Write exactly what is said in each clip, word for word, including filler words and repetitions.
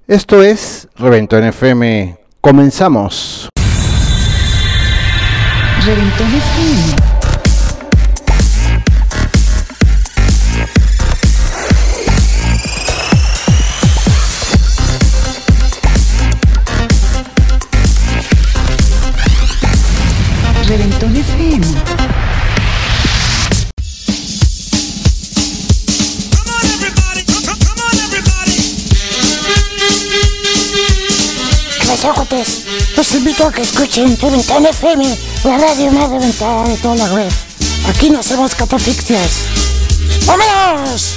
Esto es Reventón F M. Comenzamos. Reventón F M. Reventón F M. Ojos, los invito a que escuchen Reventón F M, la radio más reventada de toda la web. Aquí no hacemos catafixias. ¡Vámonos!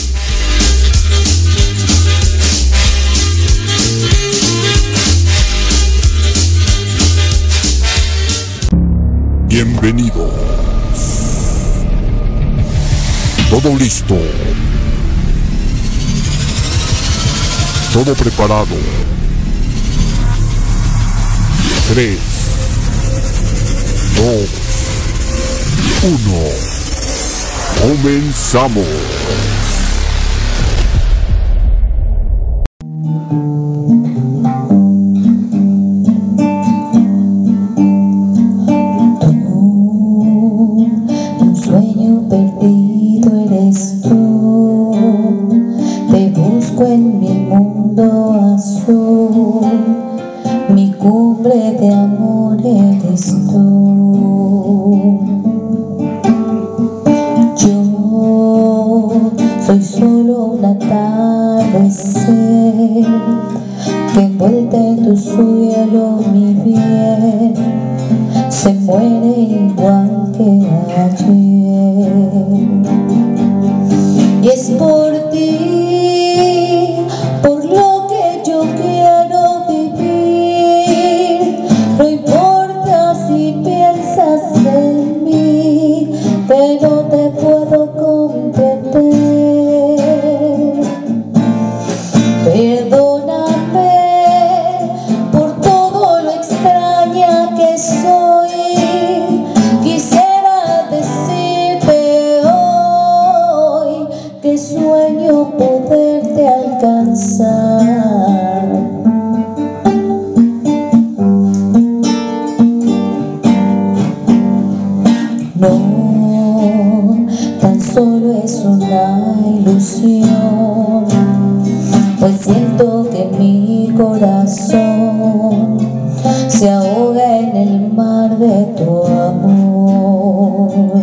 Bienvenidos. Todo listo. Todo preparado. tres, dos, uno. Comenzamos. Un sueño perdido eres tú. Te busco en mi mundo azul. Mi cumbre de amor eres tú. Yo soy solo un atardecer que envuelve en tu cielo mi bien se muere igual que ayer. Y es por ti, por lo que yo quiero vivir. No importa si piensas en mí, que no te puedo comprender. Perdóname por todo lo extraña que soy. Quisiera decirte hoy que sueño poderte alcanzar. No, tan solo es una ilusión, pues siento que mi corazón se ahoga en el mar de tu amor.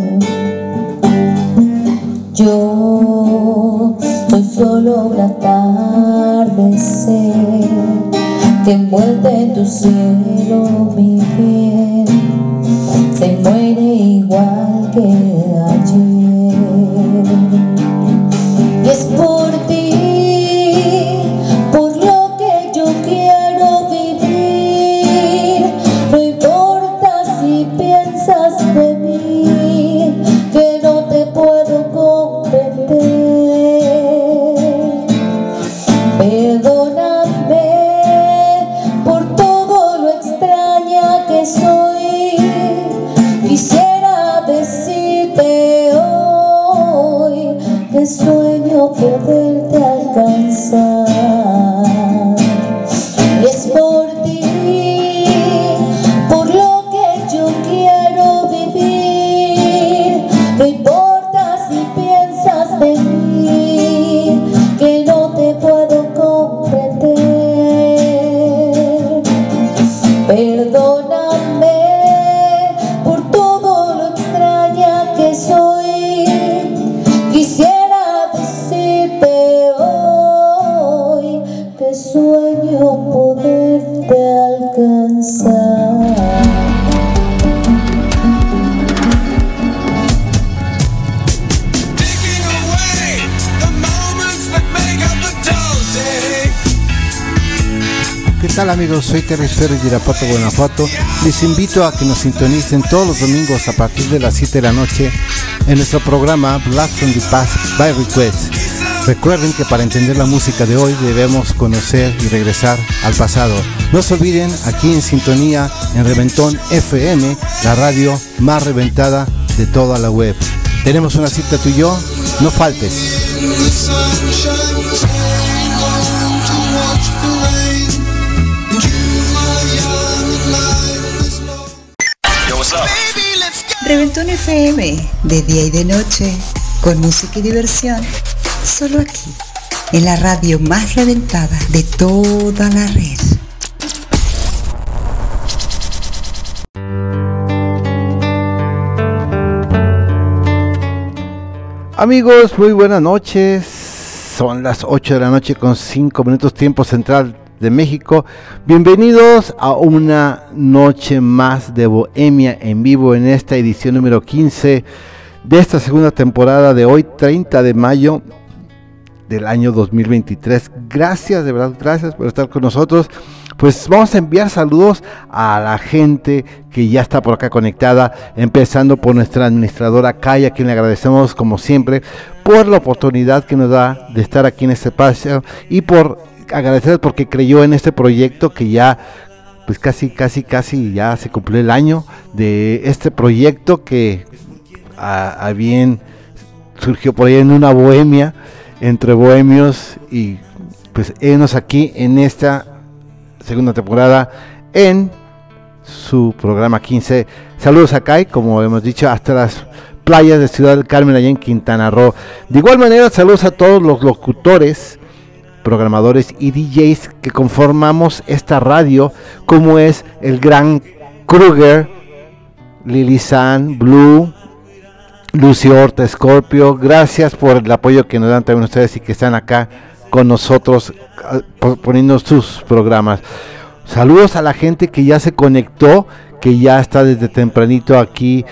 Yo soy solo un atardecer que envuelve en tu cielo mi bien se muere igual que ayer. Y es por ti, por lo que yo quiero vivir. No importa si piensas de mí, que no te puedo comprender. Perdóname por todo lo extraña que soy. Quisiera decirte hoy que sueño poderte alcanzar. Es por ti, por lo que yo quiero vivir. No importa si piensas de mí, que no te puedo comprender. Perdóname por todo lo extraña que soy. Quisiera decirte hoy que sueño poderte alcanzar. ¿Qué tal, amigos? Soy Terry Ferro de Irapuato, Guanajuato. Les invito a que nos sintonicen todos los domingos a partir de las siete de la noche en nuestro programa Blast from the Past by Request. Recuerden que para entender la música de hoy debemos conocer y regresar al pasado. No se olviden, aquí en sintonía en Reventón F M, la radio más reventada de toda la web. Tenemos una cita tú y yo, no faltes. The sun shines down to watch the rain. Reventón F M, de día y de noche, con música y diversión, solo aquí, en la radio más reventada de toda la red. Amigos, muy buenas noches. Son las ocho de la noche con cinco minutos tiempo central de México. Bienvenidos a una noche más de Bohemia en vivo en esta edición número quince de esta segunda temporada de hoy, treinta de mayo del año dos mil veintitrés. Gracias, de verdad, gracias por estar con nosotros. Pues vamos a enviar saludos a la gente que ya está por acá conectada, empezando por nuestra administradora Kai, a quien le agradecemos como siempre por la oportunidad que nos da de estar aquí en este espacio y por agradecer porque creyó en este proyecto que ya pues casi casi casi ya se cumplió el año de este proyecto que a, a bien surgió por ahí en una bohemia entre bohemios y pues enos aquí en esta segunda temporada en su programa quince. Saludos a Kai, como hemos dicho, hasta las playas de Ciudad del Carmen allá en Quintana Roo. De igual manera, saludos a todos los locutores, programadores y D Js que conformamos esta radio, como es el gran Kruger, Lili San, Blue, Lucio Horta, Scorpio. Gracias por el apoyo que nos dan también ustedes y que están acá con nosotros poniendo sus programas. Saludos a la gente que ya se conectó, que ya está desde tempranito aquí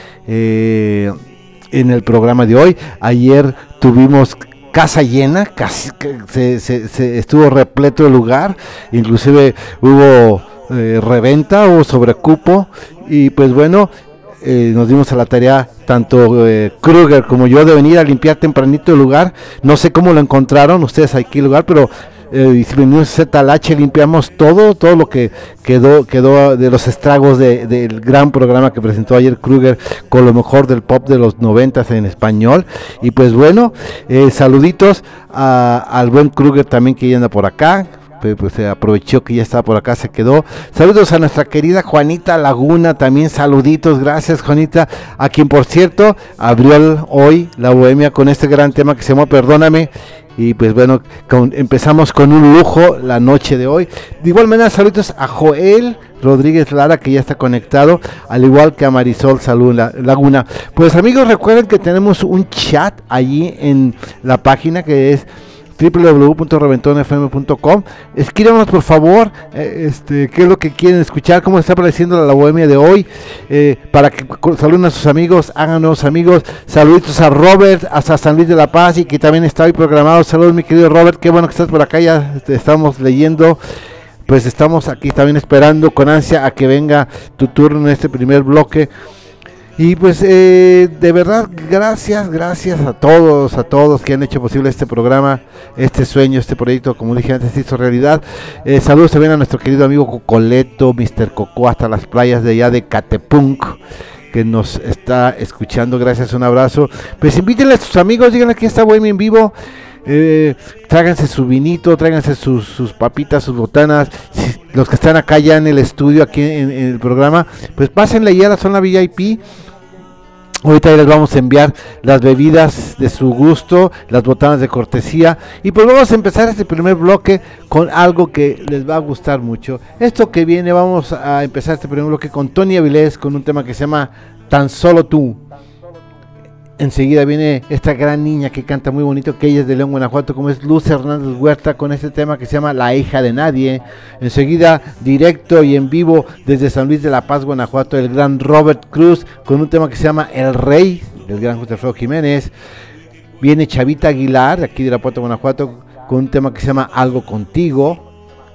eh, en el programa de hoy. Ayer tuvimos casa llena, casi se, se, se estuvo repleto el lugar, inclusive hubo eh, reventa, hubo sobrecupo y pues bueno, eh, nos dimos a la tarea tanto eh, Kruger como yo de venir a limpiar tempranito el lugar. No sé cómo lo encontraron ustedes aquí el lugar, pero eh, si venimos a Z L H limpiamos todo, todo lo que quedó quedó de los estragos de, del gran programa que presentó ayer Kruger con lo mejor del pop de los noventas en español. Y pues bueno, eh, saluditos a, al buen Kruger también que ya anda por acá. Pues se aprovechó que ya estaba por acá, se quedó. Saludos a nuestra querida Juanita Laguna, también saluditos, gracias Juanita, a quien por cierto abrió el, hoy la bohemia con este gran tema que se llama Perdóname. Y pues bueno, con, empezamos con un lujo la noche de hoy. De igual manera, saludos a Joel Rodríguez Lara, que ya está conectado, al igual que a Marisol Salud Laguna. Pues amigos, recuerden que tenemos un chat allí en la página que es doble u doble u doble u punto reventón f m punto com. Escríbanos por favor eh, este, qué es lo que quieren escuchar, cómo está pareciendo la bohemia de hoy, eh, para que saluden a sus amigos, hagan nuevos amigos. Saluditos a Robert hasta San Luis de la Paz y que también está hoy programado. Saludos mi querido Robert, qué bueno que estás por acá, ya te estamos leyendo. Pues estamos aquí también esperando con ansia a que venga tu turno en este primer bloque. Y pues eh, de verdad, gracias, gracias a todos, a todos que han hecho posible este programa, este sueño, este proyecto, como dije antes, se hizo realidad. Eh, saludos también a nuestro querido amigo Cocoleto, mister Coco, hasta las playas de allá de Catepunk, que nos está escuchando. Gracias, un abrazo. Pues invítenle a sus amigos, díganle que está Bohemia en vivo. Eh, tráiganse su vinito, tráiganse sus, sus papitas, sus botanas. Si, los que están acá ya en el estudio, aquí en, en el programa, pues pásenle ya a la zona V I P. Ahorita les vamos a enviar las bebidas de su gusto, las botanas de cortesía. Y pues vamos a empezar este primer bloque con algo que les va a gustar mucho. Esto que viene, vamos a empezar este primer bloque con Tony Avilés, con un tema que se llama Tan Solo Tú. Enseguida viene esta gran niña que canta muy bonito, que ella es de León, Guanajuato, como es Luz Hernández Huerta, con este tema que se llama La hija de nadie. Enseguida, directo y en vivo desde San Luis de la Paz, Guanajuato, el gran Robert Cruz, con un tema que se llama El Rey, del gran José Alfredo Jiménez. Viene Chavita Aguilar, de aquí de Irapuato, Guanajuato, con un tema que se llama Algo Contigo.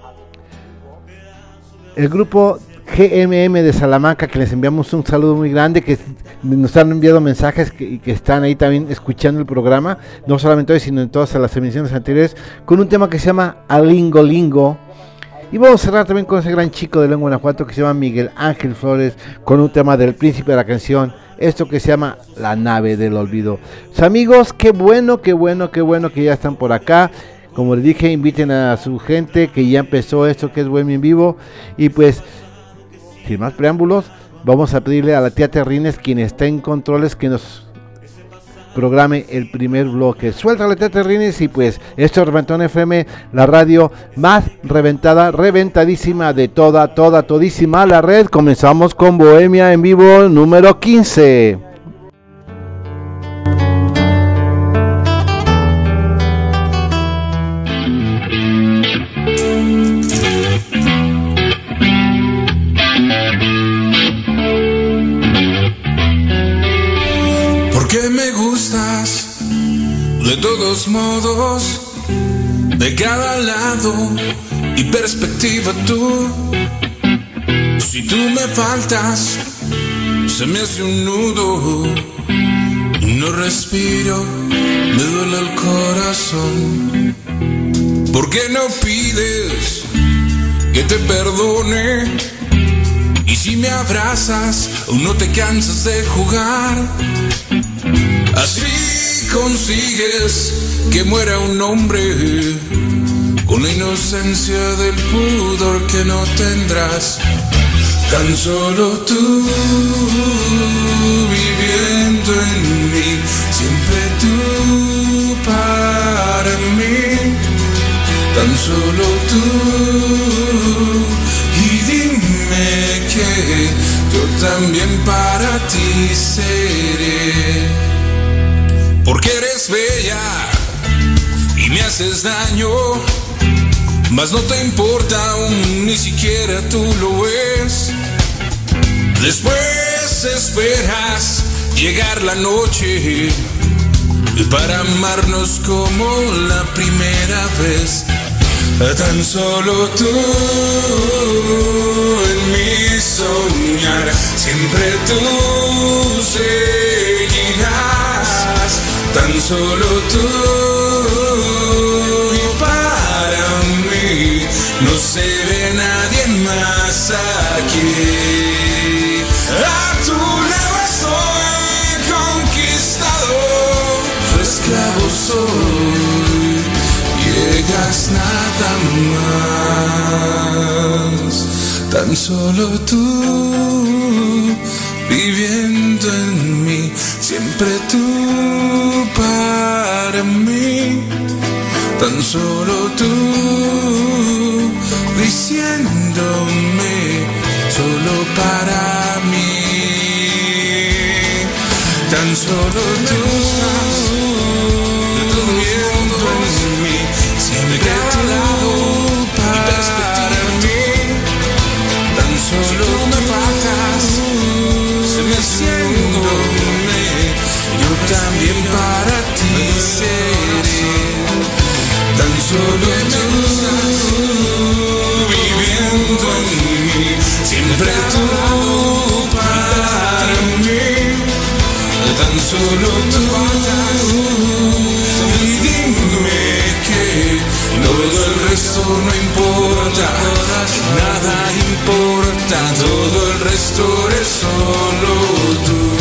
El grupo G M M de Salamanca, que les enviamos un saludo muy grande, que nos han enviado mensajes que, y que están ahí también escuchando el programa, no solamente hoy, sino en todas las emisiones anteriores, con un tema que se llama Alingo Lingo. Y vamos a cerrar también con ese gran chico de León, Guanajuato, que se llama Miguel Ángel Flores, con un tema del príncipe de la canción, esto que se llama La nave del olvido. Pues, amigos, qué bueno, qué bueno, qué bueno que ya están por acá. Como les dije, inviten a su gente, que ya empezó esto que es Bohemia en vivo. Y pues, sin más preámbulos, vamos a pedirle a la tía Terrines, quien está en controles, que nos programe el primer bloque. Suéltale, tía Terrines, y pues esto es Reventón F M, la radio más reventada, reventadísima de toda, toda, todísima la red. Comenzamos con Bohemia en vivo número quince. De todos modos, de cada lado y perspectiva tú. Si tú me faltas, se me hace un nudo. No respiro, me duele el corazón. ¿Por qué no pides que te perdone? Y si me abrazas, aún no te cansas de jugar. Así consigues que muera un hombre con la inocencia del pudor que no tendrás. Tan solo tú viviendo en mí, siempre tú para mí. Tan solo tú, y dime que yo también para ti seré. Porque eres bella y me haces daño, mas no te importa aún, ni siquiera tú lo ves. Después esperas llegar la noche para amarnos como la primera vez. Tan solo tú en mi soñar, siempre tú seguirás. Tan solo tú, y para mí no se ve nadie más aquí. A tu lado estoy conquistado, su esclavo soy, llegas nada más. Tan solo tú, viviendo en mí, siempre tú para mí. Tan solo tú, diciéndome solo para mí. Tan solo tú, viviendo en mí, siempre tú para mí. Tan solo me faltas, se me haciéndome, yo también para ti seré. Tan solo tú, viviendo en mí, siempre tú para mí. Tan solo tú, y dime que todo el resto no importa, nada importa, todo el resto es solo tú.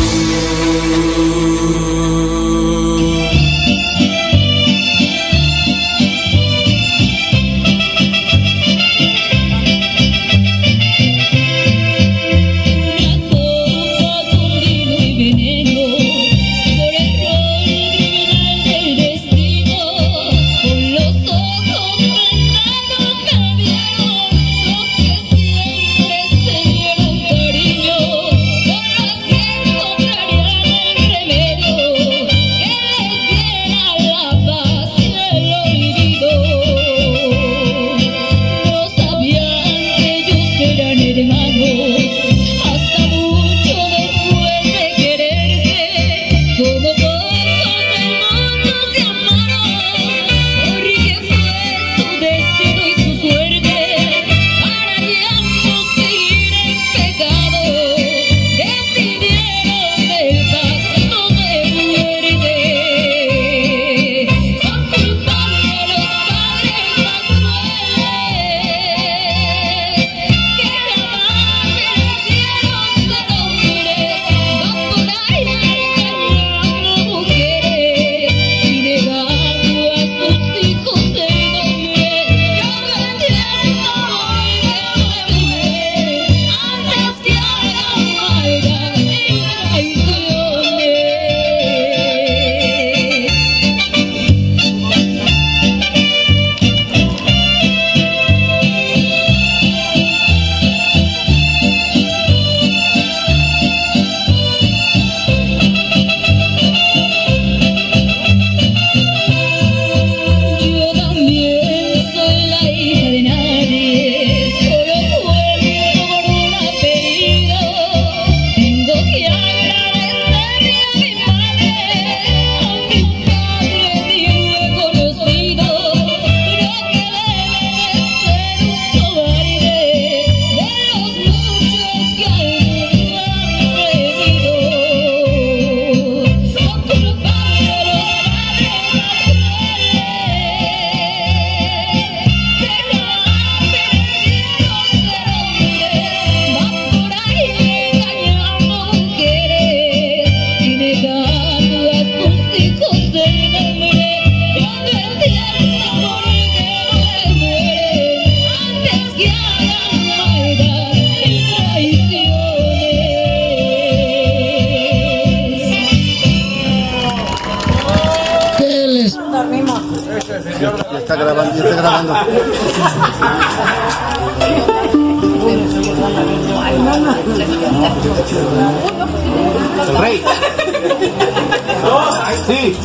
grabando, ya está grabando. El rey. Sí.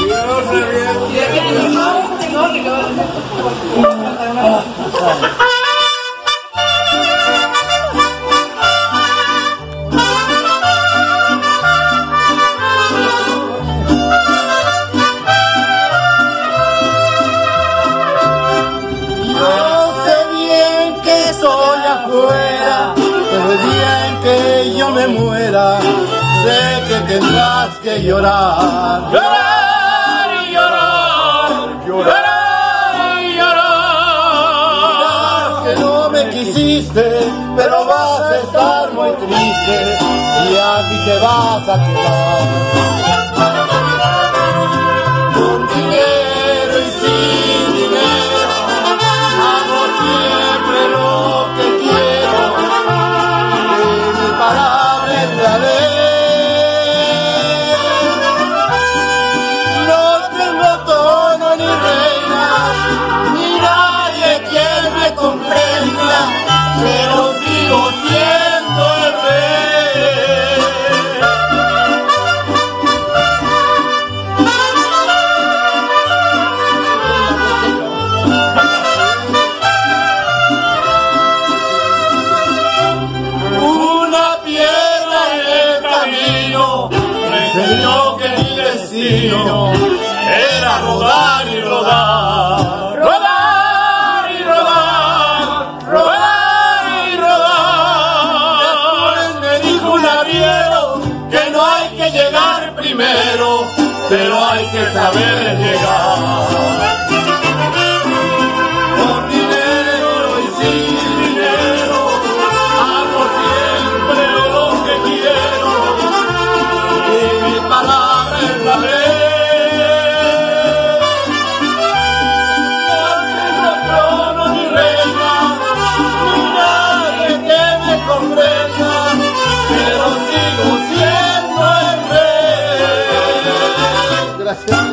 Me muera, sé que tendrás que llorar, llorar y llorar, llorar y llorar. Que no me quisiste, pero vas a estar muy triste y así te vas a quedar. Con dinero y sin dinero, hago siempre lo que quiero. La ley. No tengo tono ni reina, ni nadie quien me comprenda, pero sigo siendo el rey. Una piedra me enseñó que mi destino era rodar y rodar, rodar y rodar, rodar y rodar. Después me dijo un arriero que no hay que llegar primero, pero hay que saber llegar. Por dinero y sin dinero, hago siempre lo que quiero. Mi palabra es la ley. No tengo trono ni reina, ni nadie que me comprenda, pero sigo siendo el rey. Gracias.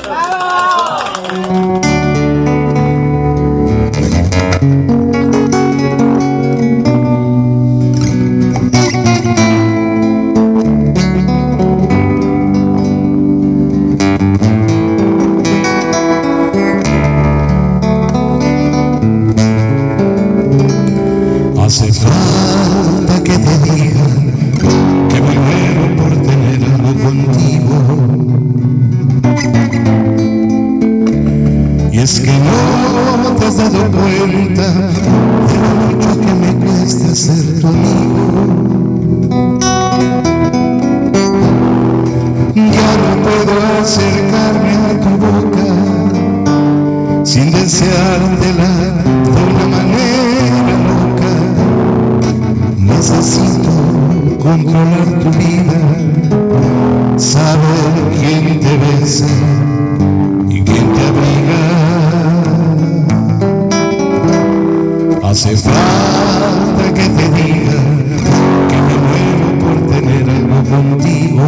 Hace falta que te diga que me muero por tener algo contigo. Y es que no te has dado cuenta de lo mucho que me cuesta ser tu amigo. Ya no puedo acercarme a tu boca sin deseártela de una manera loca. Necesito controlar tu vida, saber quién te besa y quién te abriga. Hace falta que te diga que me muero por tener algo contigo.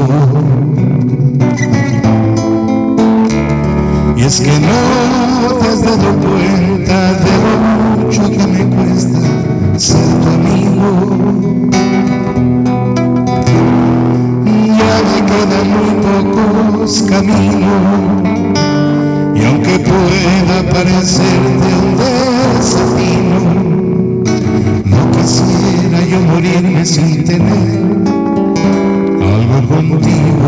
Y es que no te has dado cuenta de lo mucho que me cuesta ser tu amigo. Ya me quedan muy pocos caminos, y aunque pueda parecerte un desatino, no quisiera yo morirme sin tener algo contigo.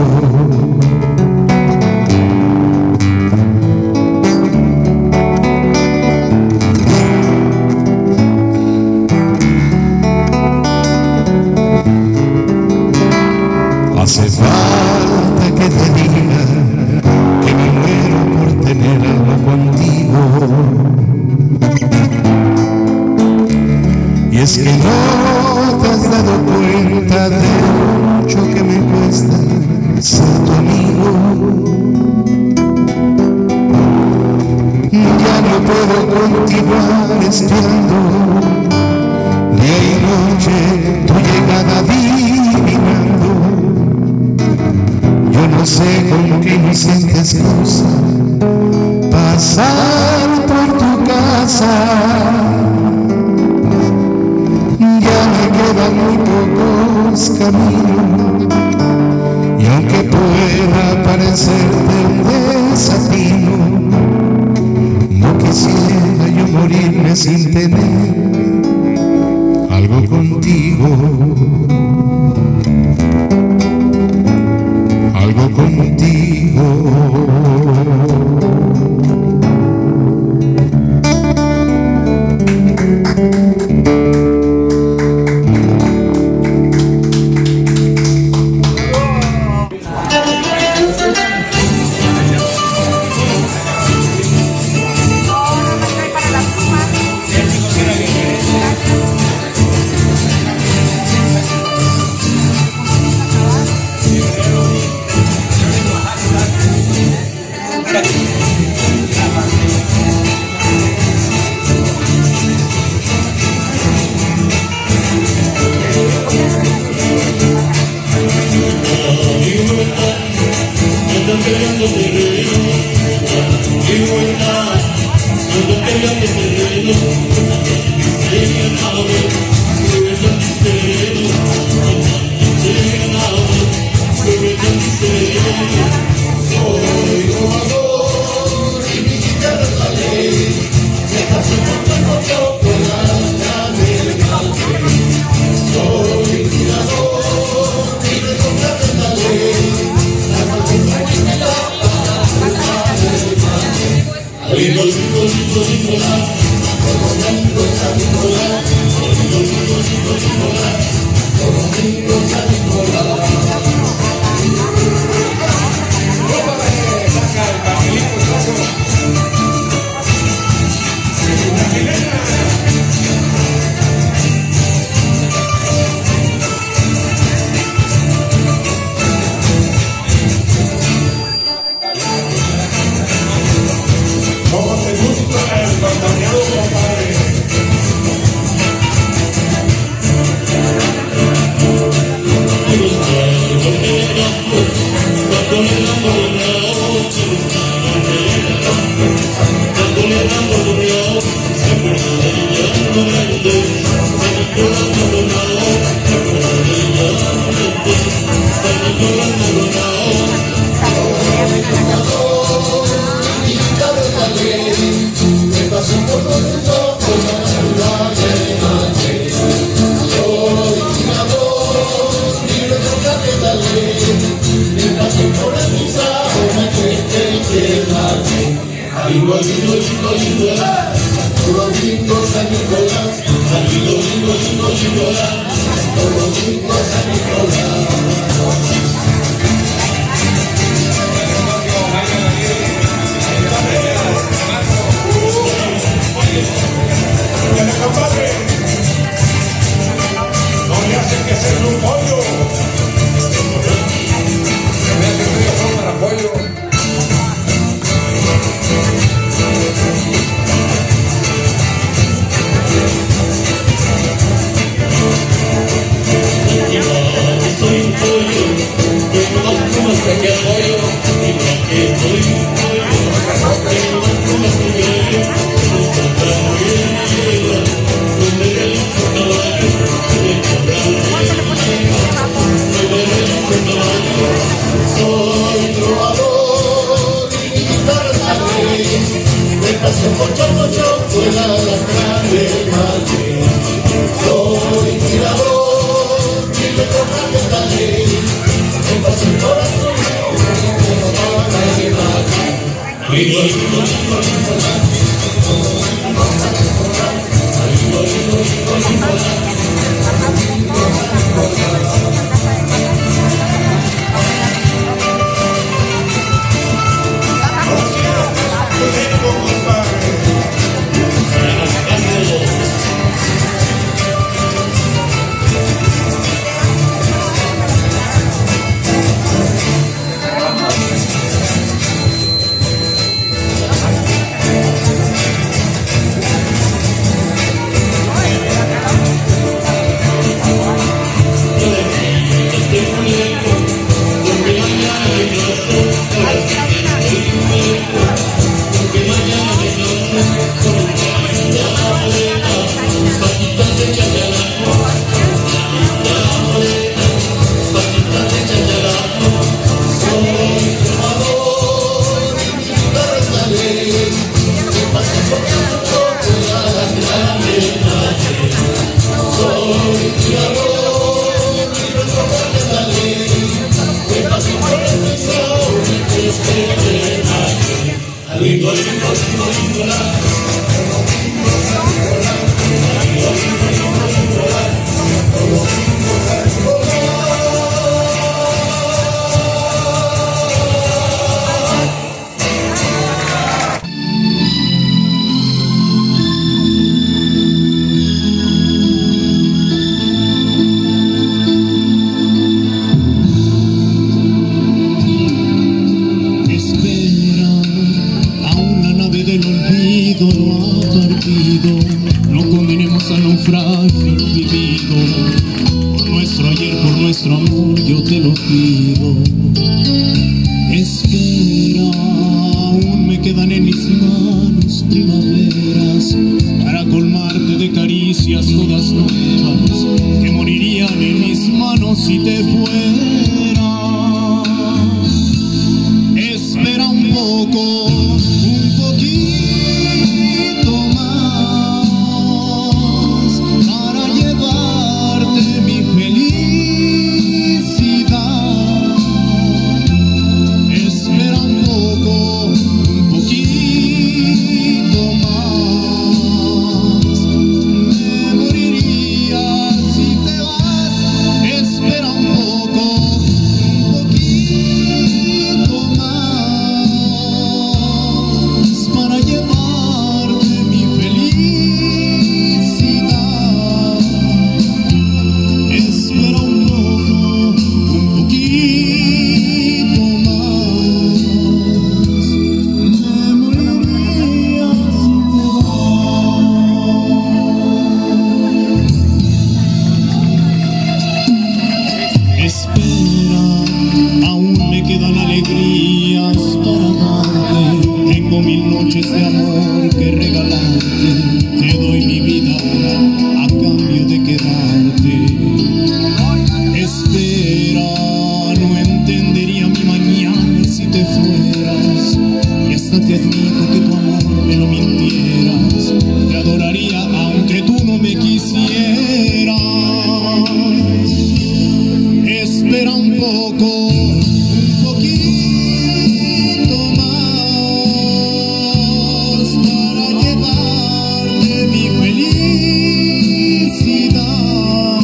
Hace falta que te diga que me muero por tener algo contigo. Y es que no te has dado cuenta de lo mucho que me cuesta ser tu amigo. Ya no puedo continuar espiando día y noche tu llegada adivinando. Yo no sé con qué inocentes cosas pasar por pasar. Ya me quedan muy pocos caminos, y aunque pueda parecerte un desatino, no quisiera yo morirme sin tener algo contigo, algo contigo. naufragio vivido. Por nuestro ayer, por nuestro amor, yo te lo pido. Espera, aún me quedan en mis manos primaveras para colmarte de caricias todas nuevas que morirían en mis manos si te fueras. Espera un poco, un poquito más para llevarte mi felicidad. Espera un poco, un poquito más. Me moriría si te vas. Espera un poco, un poquito más para llevarte mi felicidad. Espera un poco, un poquito más. Me moriría si te vas. Espera, aún me quedan alegrías para darte. Tengo mil noches de amor que regalarte. Te doy mi vida a cambio de quedarte. Espera, no entendería mi mañana si te fueras. Y hasta te admito que tu amor me lo mintieras. Te adoraría aunque tú no me quisieras. Espera un poco, un poquito más para llevarte mi felicidad.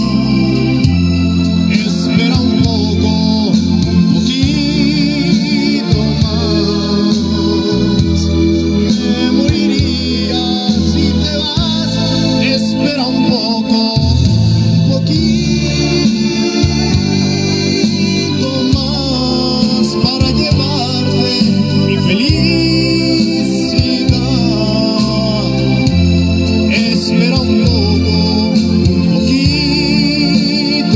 Espera un poco, un poquito más. Me moriría si te vas. Espera un poco, un poquito más para llevarte mi felicidad. Espera un poco, un poquito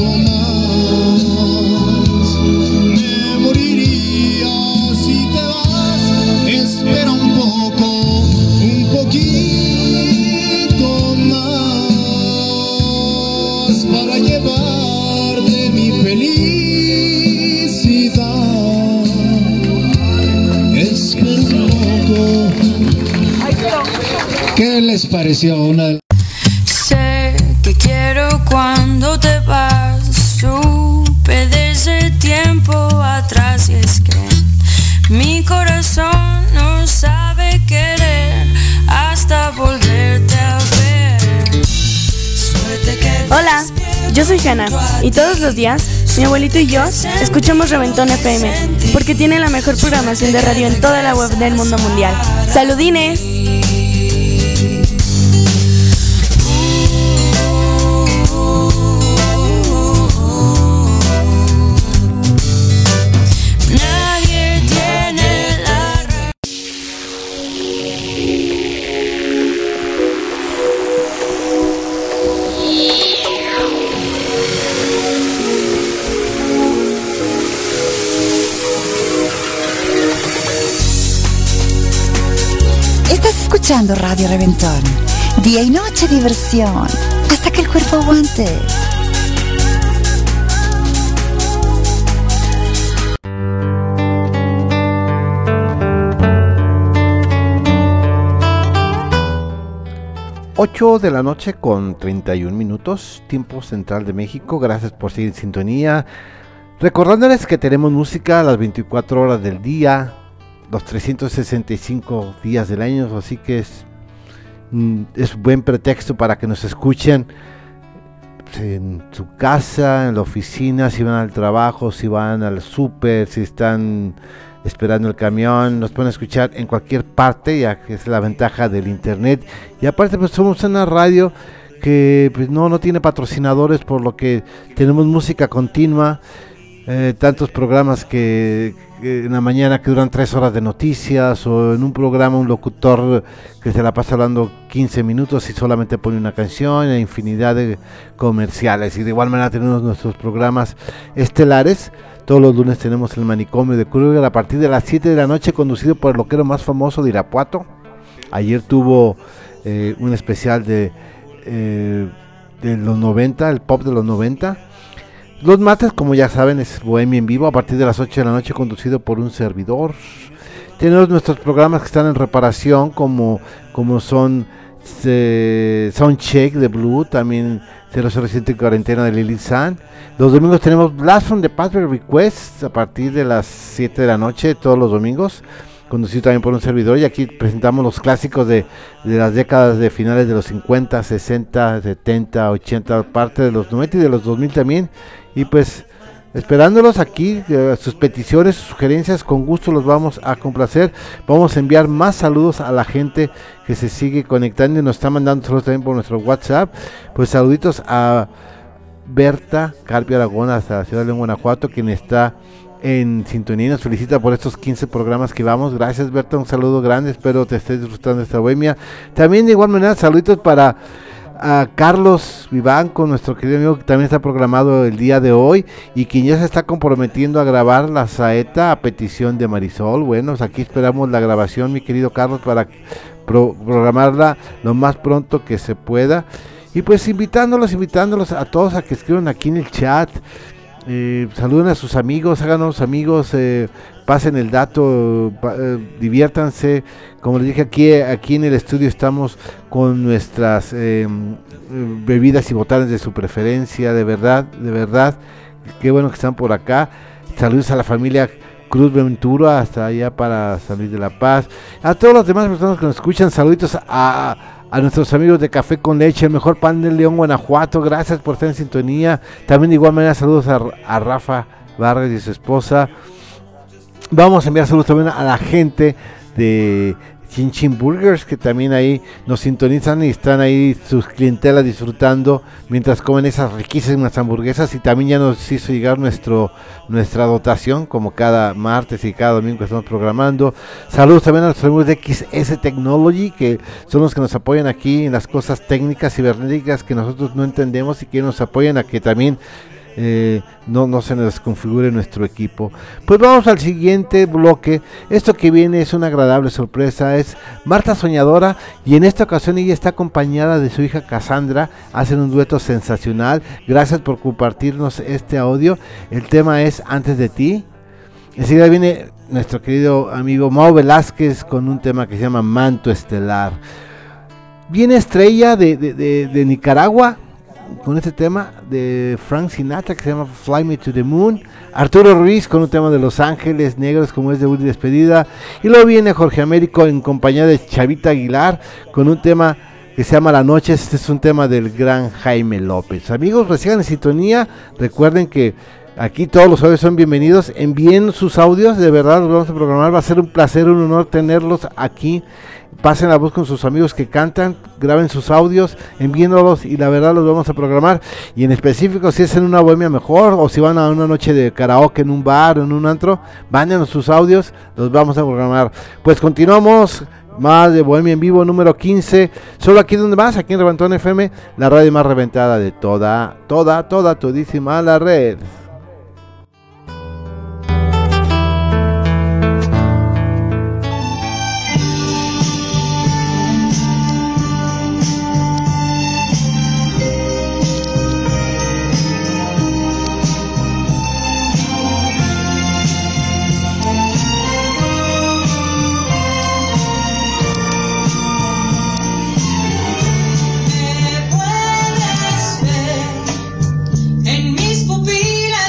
más. Me moriría si te vas. Espera un poco, un poquito más para llevarte mi felicidad. Espera un poco. ¿Qué les pareció una de Sé que quiero cuando te vas. Supe desde tiempo atrás y es que mi corazón no sabe querer hasta volverte a ver. Suerte que Hola, yo soy Hanna y todos los días mi abuelito y yo escuchamos Reventón F M porque tiene la mejor programación de radio en toda la web del mundo mundial. ¡Saludines! nadie tiene la razón. Estás escuchando Radio Reventón. Día y noche diversión. Hasta que el cuerpo aguante. ocho de la noche con treinta y un minutos, tiempo central de México. Gracias por seguir en sintonía. Recordándoles que tenemos música a las veinticuatro horas del día, los trescientos sesenta y cinco días del año, así que es, es buen pretexto para que nos escuchen en su casa, en la oficina, si van al trabajo, si van al súper, si están esperando el camión, nos pueden escuchar en cualquier parte, ya que es la ventaja del internet. Y aparte pues somos una radio que pues, no, no tiene patrocinadores, por lo que tenemos música continua eh, tantos programas que, que en la mañana que duran tres horas de noticias, o en un programa un locutor que se la pasa hablando quince minutos y solamente pone una canción, e infinidad de comerciales. Y de igual manera tenemos nuestros programas estelares. Todos los lunes tenemos el Manicomio de Kruger a partir de las siete de la noche, conducido por el loquero más famoso de Irapuato. Ayer tuvo eh, un especial de, eh, de los noventa, el pop de los noventa. Los martes, como ya saben, es Bohemia en vivo a partir de las ocho de la noche, conducido por un servidor. Tenemos nuestros programas que están en reparación, como, como son eh, Soundcheck de Blue, también cero cero siete Cuarentena de Lily San. Los domingos tenemos Blast from the Past Request a partir de las siete de la noche, todos los domingos, conducido también por un servidor. Y aquí presentamos los clásicos de, de las décadas de finales de los cincuenta, sesenta, setenta, ochenta, parte de los noventa y de los dos mil también. Y pues esperándolos aquí, eh, sus peticiones, sus sugerencias, con gusto los vamos a complacer. Vamos a enviar más saludos a la gente que se sigue conectando y nos está mandando saludos también por nuestro WhatsApp. Pues saluditos a Berta Carpio Aragón hasta la ciudad de León, Guanajuato, quien está en sintonía y nos felicita por estos quince programas que vamos. Gracias, Berta, un saludo grande, espero te estés disfrutando de esta bohemia. También de igual manera saluditos para a Carlos Vivanco, nuestro querido amigo, que también está programado el día de hoy y quien ya se está comprometiendo a grabar la saeta a petición de Marisol. Bueno, pues aquí esperamos la grabación, mi querido Carlos, para pro programarla lo más pronto que se pueda. Y pues invitándolos, invitándolos a todos a que escriban aquí en el chat, eh, saluden a sus amigos, háganos amigos, eh, pasen el dato, eh, diviértanse. Como les dije, aquí, aquí en el estudio estamos con nuestras eh, bebidas y botanas de su preferencia, de verdad, de verdad, qué bueno que están por acá. Saludos a la familia Cruz Ventura, hasta allá para San Luis de la Paz. A todas las demás personas que nos escuchan, saluditos a, a nuestros amigos de Café con Leche, el mejor pan del León, Guanajuato, gracias por estar en sintonía. También de igual manera saludos a, a Rafa Vargas y su esposa. Vamos a enviar saludos también a la gente de Chin Chin Burgers, que también ahí nos sintonizan y están ahí sus clientelas disfrutando mientras comen esas riquísimas hamburguesas. Y también ya nos hizo llegar nuestro nuestra dotación, como cada martes y cada domingo que estamos programando. Saludos también a nuestros amigos de X S Technology, que son los que nos apoyan aquí en las cosas técnicas cibernéticas que nosotros no entendemos, y que nos apoyan a que también Eh, no, no se nos desconfigure nuestro equipo. Pues vamos al siguiente bloque. Esto que viene es una agradable sorpresa. Es Marta Soñadora, y en esta ocasión ella está acompañada de su hija Cassandra. Hacen un dueto sensacional. Gracias por compartirnos este audio. El tema es Antes de ti. Enseguida viene nuestro querido amigo Mau Velázquez con un tema que se llama Manto Estelar. Viene Estrella de, de, de, de Nicaragua con este tema de Frank Sinatra que se llama Fly Me to the Moon. Arturo Ruiz con un tema de Los Ángeles Negros, como es debut y despedida. Y luego viene Jorge Américo en compañía de Chavita Aguilar con un tema que se llama La Noche. Este es un tema del gran Jaime López. Amigos, reciban en sintonía. Recuerden que aquí todos los audios son bienvenidos. Envíen sus audios, de verdad los vamos a programar. Va a ser un placer, un honor tenerlos aquí. Pasen la voz con sus amigos que cantan, graben sus audios, envíenlos y la verdad los vamos a programar. Y en específico, si es en una bohemia mejor, o si van a una noche de karaoke en un bar o en un antro, mándenos sus audios, los vamos a programar. Pues continuamos, más de Bohemia en Vivo número quince, solo aquí donde más, aquí en Reventón F M, la radio más reventada de toda, toda, toda, todísima la red. En mis pupilas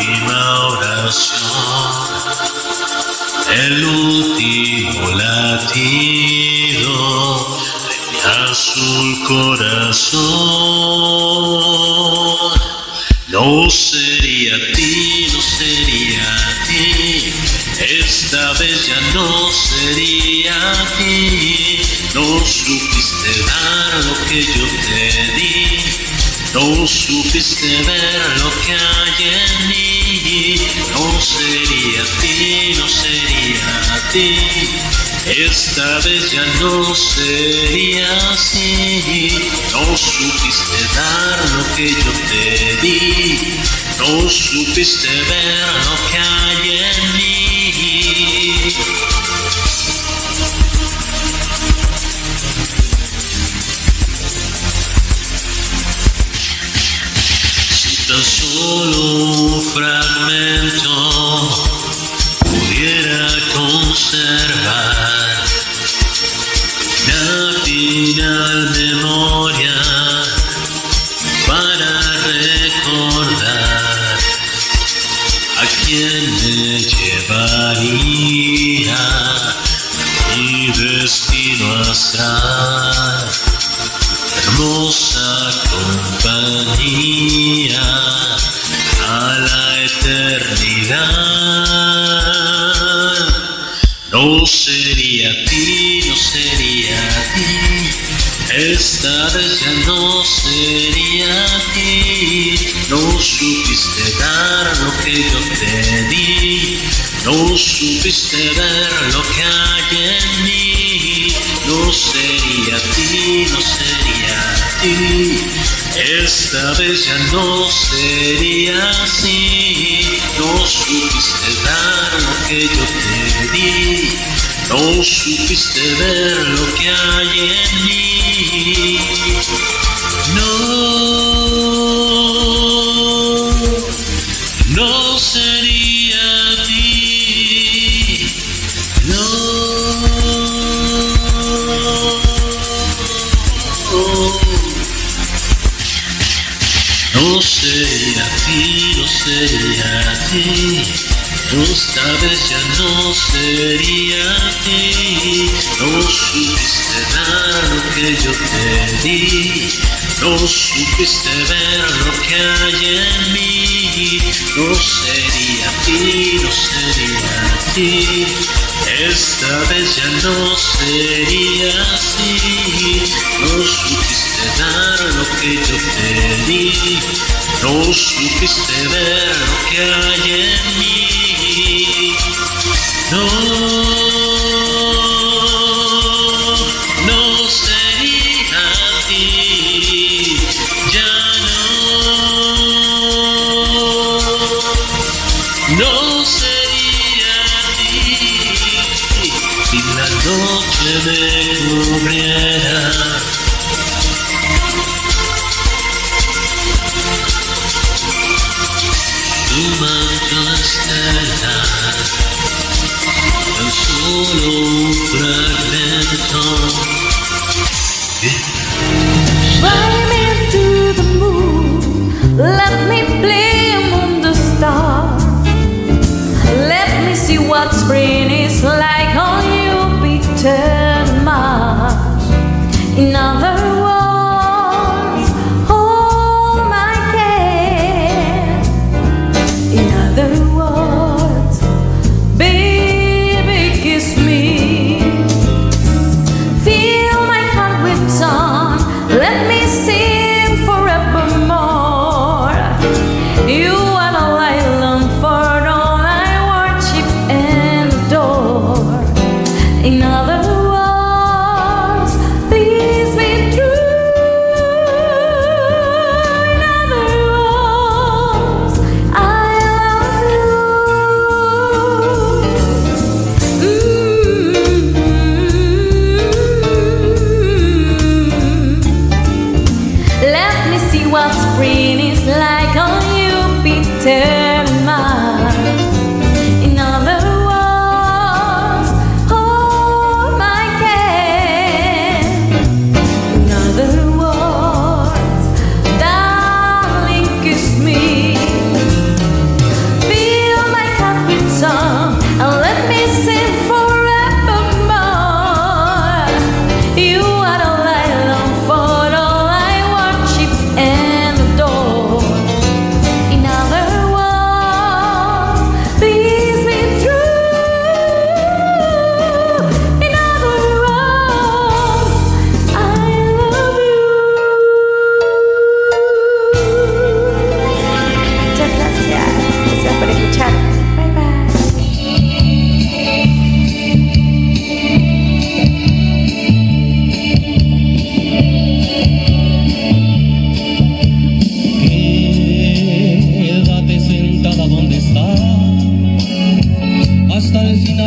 última oración, el último latido de mi azul corazón. No sería a ti, no sería a ti, esta vez ya no sería a ti. No supiste dar lo que yo te di, no supiste ver lo que hay en mí. No sería a ti, no sería a ti, esta vez ya no sería así. No supiste dar lo que yo te di, no supiste ver lo que hay en mí. Tan solo un fragmento pudiera conservar la final memoria para recordar a quien me llevaría mi destino astral. Hermosa compañía a la eternidad. No sería a ti, no sería a ti, esta vez ya no sería a ti. No supiste dar lo que yo te di, no supiste ver lo que hay en mí. No sería a ti, no sería a ti, esta vez ya no sería así. No supiste dar lo que yo te di, no supiste ver lo que hay en mí. No, no sería a ti, no. No sería a ti, no sería a ti, esta vez ya no sería a ti. No supiste dar lo que yo te di, no supiste ver lo que hay en mí. No sería a ti, no sería a ti, esta vez ya no sería así. No supiste dar lo que yo te di, no supiste ver lo que hay en mí. No, no sería a ti, ya no, no sería a ti, si la noche me cubriera. Tu manto estelar, tan solo un fragmento. Fly me to the moon, let me play among the stars. Let me see what spring is like on Jupiter and Mars. In other words, hold my hand. In other words, baby, kiss me. Feel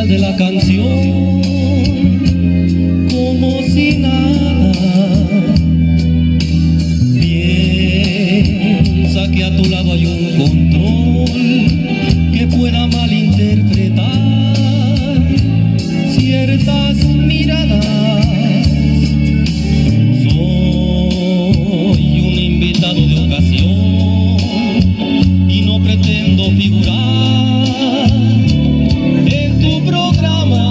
final de la canción, como si nada. Piensa que a tu lado hay un control que pueda malinterpretar ciertas miradas. Soy un invitado de ocasión y no pretendo figurar en tu programa.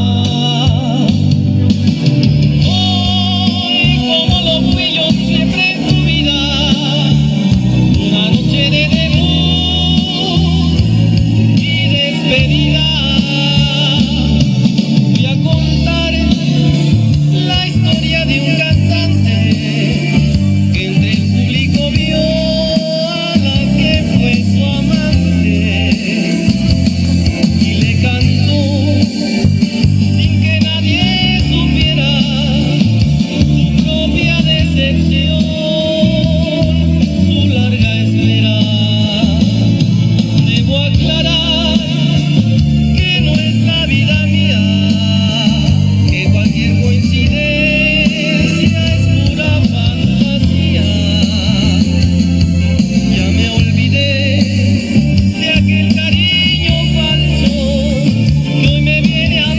Soy como lo fui yo siempre en tu vida, una noche de debut y despedida. Voy a contar la historia de un cantante que entre el público vio a la que fue su amante y le cantó sin que nadie supiera su propia decepción, su larga espera. Debo aclarar que no es la vida mía, que cualquier coincidencia es pura fantasía. Ya me olvidé de aquel cariño falso que hoy me viene a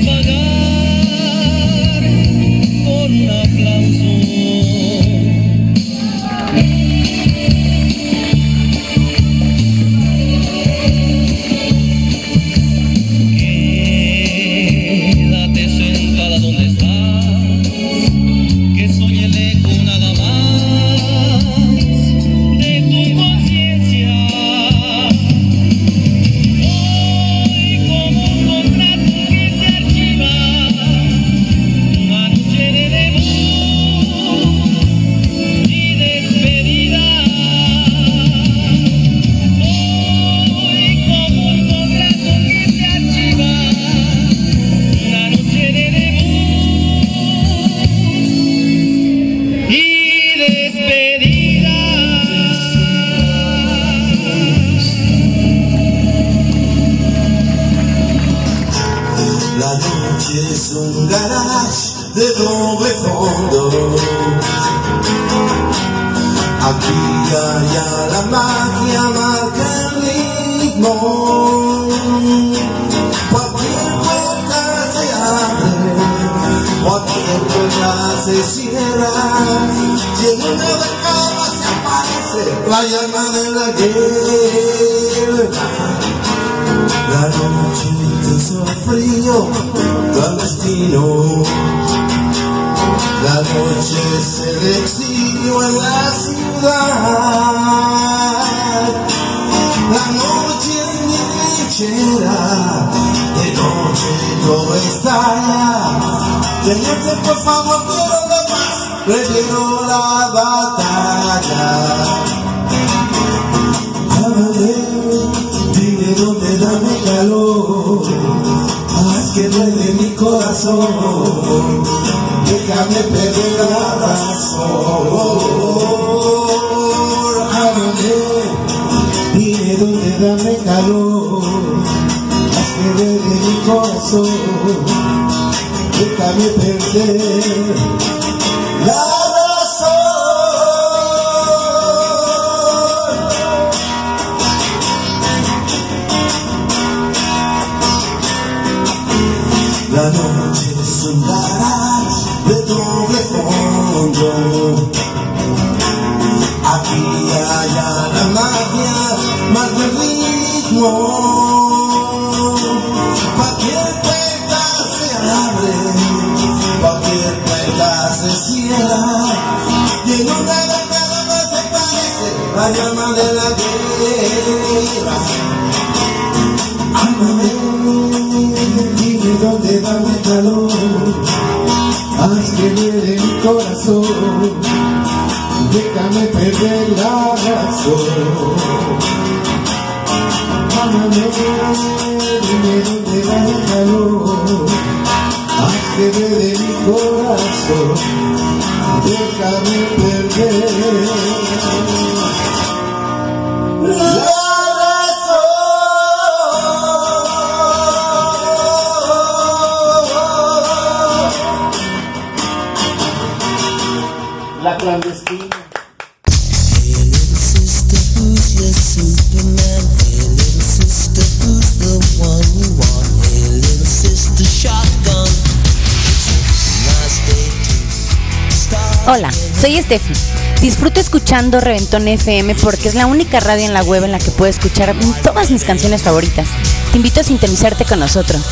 pagar con un aplauso. Quédate sentada donde estás, que soy el eco nada más de tu conciencia. Soy como un contrato que se archiva, una noche de debut y despedida. Soy como un contrato que se archiva, una noche de debut y despedida. La noche es un garage de doble fondo. Aquí y allá la magia marca el ritmo. Cualquier puerta se abre, cualquier puerta se cierra. Y en una ventana se aparece la llama de la guerra. La noche hizo frío, clandestino. La noche es el exilio en la ciudad. La noche es mi trinchera, de noche todo estalla. De noche por favor quiero de más, prefiero la batalla. Háblame, dime dónde dame calor, haz que duele mi corazón, déjame perder la razón. Háblame, dime dónde dame calor, haz que duele mi corazón, déjame perder la razón. La noche es un garage de doble fondo. Aquí y allá la magia marca el ritmo. Cualquier puerta se abre, cualquier puerta se cierra. Y en una ventana más se parece la llama de la guerra. Ámame, dime dónde dame calor, haz que duele mi corazón, déjame perder la razón. Ámame, dime dónde dame calor, haz que duele mi corazón, déjame perder la razón. Hola, soy Steffi. Disfruto escuchando Reventón F M porque es la única radio en la web en la que puedo escuchar todas mis canciones favoritas. Te invito a sintonizarte con nosotros.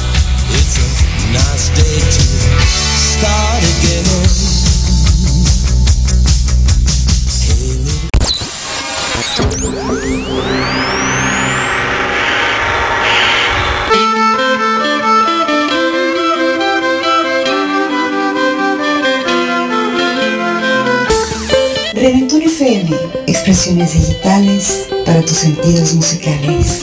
Reventón F M, expresiones digitales para tus sentidos musicales.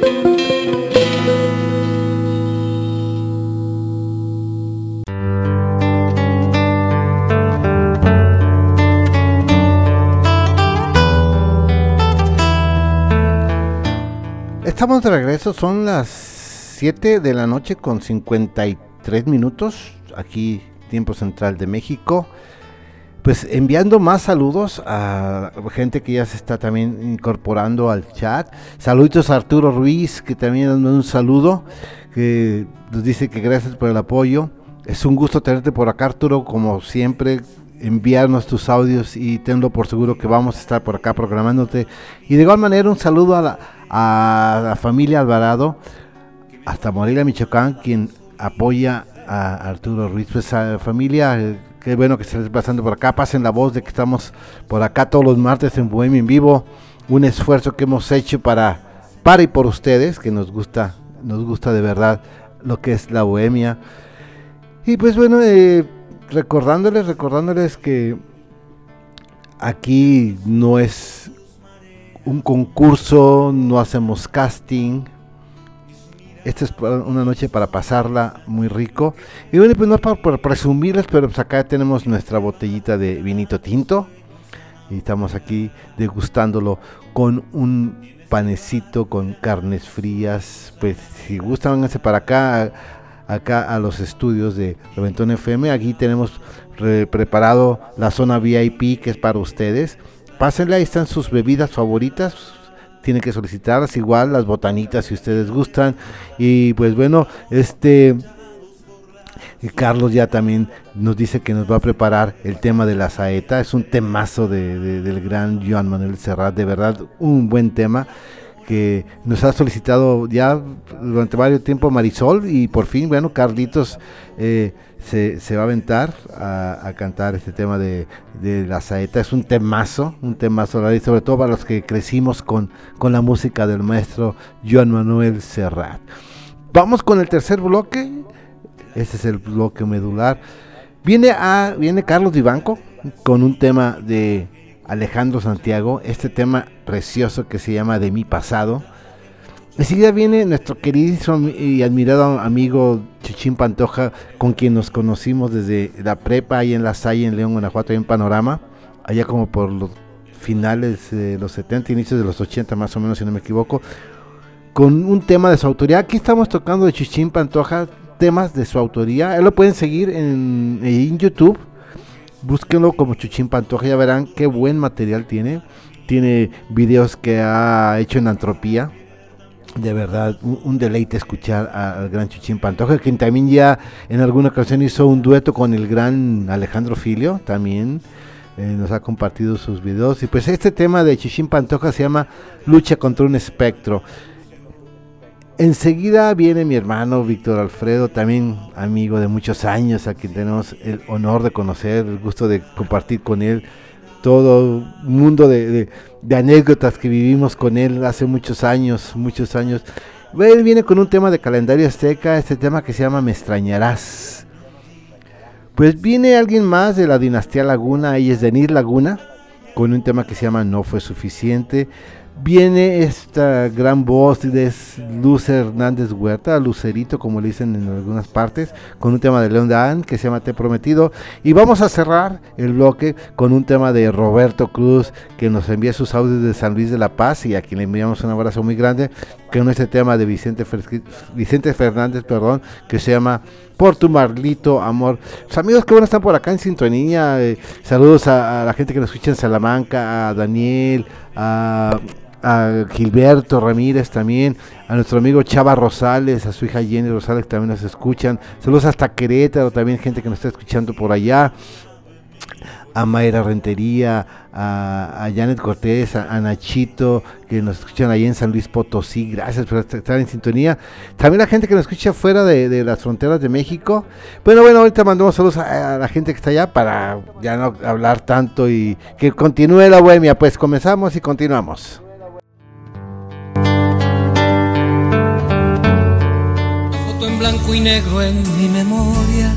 Estamos de regreso, son las siete de la noche con cincuenta y tres minutos, aquí tiempo central de México. Pues enviando más saludos a gente que ya se está también incorporando al chat. Saluditos a Arturo Ruiz, que también nos da un saludo, que nos dice que gracias por el apoyo. Es un gusto tenerte por acá, Arturo, como siempre, enviarnos tus audios y tenlo por seguro que vamos a estar por acá programándote. Y de igual manera un saludo a la, a la familia Alvarado, hasta Morelia, Michoacán, quien apoya a Arturo Ruiz. Pues a familia... Eh, Qué bueno que se les pasando por acá, pasen la voz de que estamos por acá todos los martes en Bohemia en Vivo, un esfuerzo que hemos hecho para, para y por ustedes, que nos gusta, nos gusta de verdad lo que es la bohemia. Y pues bueno, eh, recordándoles, recordándoles que aquí no es un concurso, no hacemos casting. Esta es una noche para pasarla muy rico. Y bueno, pues no es para, para presumirles, pero pues acá tenemos nuestra botellita de vinito tinto. Y estamos aquí degustándolo con un panecito, con carnes frías. Pues si gustan, vénganse para acá, acá a los estudios de Reventón F M. Aquí tenemos re- preparado la zona V I P, que es para ustedes. Pásenle, ahí están sus bebidas favoritas. Tienen que solicitarlas, igual las botanitas si ustedes gustan. Y pues bueno, este Carlos ya también nos dice que nos va a preparar el tema de la saeta. Es un temazo de, de, del gran Joan Manuel Serrat, de verdad un buen tema que nos ha solicitado ya durante varios tiempo Marisol, y por fin, bueno, Carlitos eh, se, se va a aventar a, a cantar este tema de, de la saeta. Es un temazo, un temazo, sobre todo para los que crecimos con, con la música del maestro Joan Manuel Serrat. Vamos con el tercer bloque, este es el bloque medular. Viene, a, viene Carlos Vivanco con un tema de Alejandro Santiago, este tema precioso que se llama De mi pasado. Enseguida viene nuestro queridísimo y admirado amigo Chuchín Pantoja, con quien nos conocimos desde la prepa ahí en La Salle, en León, Guanajuato, ahí en Panorama, allá como por los finales de los setenta, inicios de los ochenta más o menos, si no me equivoco, con un tema de su autoría. Aquí estamos tocando de Chuchín Pantoja, temas de su autoría. Él lo pueden seguir en, en YouTube. Búsquenlo como Chuchín Pantoja, ya verán qué buen material tiene. Tiene videos que ha hecho en Antropía. De verdad, un, un deleite escuchar al gran Chuchín Pantoja, quien también ya en alguna ocasión hizo un dueto con el gran Alejandro Filio. También eh, nos ha compartido sus videos. Y pues este tema de Chuchín Pantoja se llama Lucha contra un espectro. Enseguida viene mi hermano Víctor Alfredo, también amigo de muchos años, a quien tenemos el honor de conocer, el gusto de compartir con él todo un mundo de, de, de anécdotas que vivimos con él hace muchos años, muchos años. Él viene con un tema de calendario azteca, este tema que se llama Me extrañarás. Pues viene alguien más de la dinastía Laguna, ella es Denise Laguna, con un tema que se llama No fue suficiente. Viene esta gran voz de Luz Hernández Huerta, Lucerito como le dicen en algunas partes, con un tema de León Dan que se llama Te he prometido. Y vamos a cerrar el bloque con un tema de Roberto Cruz, que nos envía sus audios de San Luis de la Paz, y a quien le enviamos un abrazo muy grande, con este tema de Vicente, Fer- Vicente Fernández, perdón, que se llama Por tu Marlito Amor. Los amigos que van a estar por acá en sintonía, eh, saludos a, a la gente que nos escucha en Salamanca, a Daniel, a... a Gilberto Ramírez también, a nuestro amigo Chava Rosales, a su hija Jenny Rosales que también nos escuchan, saludos hasta Querétaro, también gente que nos está escuchando por allá, a Mayra Rentería, a, a Janet Cortés, a, a Nachito, que nos escuchan ahí en San Luis Potosí. Gracias por estar en sintonía. También la gente que nos escucha fuera de, de las fronteras de México. Bueno, bueno, ahorita mandamos saludos a, a la gente que está allá para ya no hablar tanto y que continúe la bohemia. Pues comenzamos y continuamos. Foto en blanco y negro en mi memoria,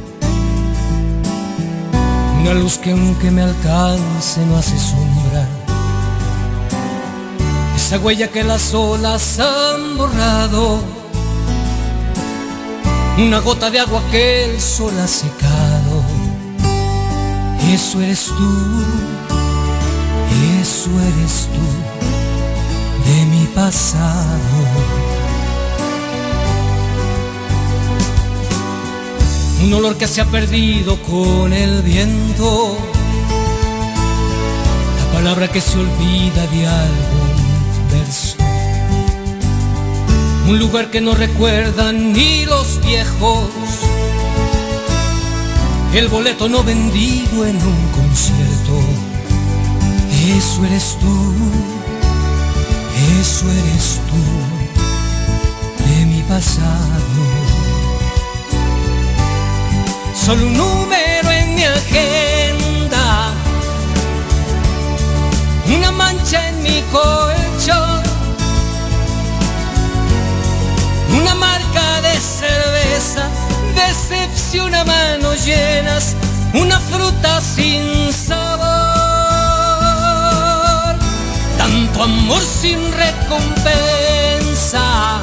una luz que aunque me alcance no hace sombra, esa huella que las olas han borrado, una gota de agua que el sol ha secado. Eso eres tú, eso eres tú de mi pasado. Un olor que se ha perdido con el viento, la palabra que se olvida de algún verso, un lugar que no recuerdan ni los viejos, el boleto no vendido en un concierto. Eso eres tú, eso eres tú de mi pasado. Solo un número en mi agenda, una mancha en mi colchón, una marca de cerveza, decepción a manos llenas, una fruta sin sabor, tanto amor sin recompensa,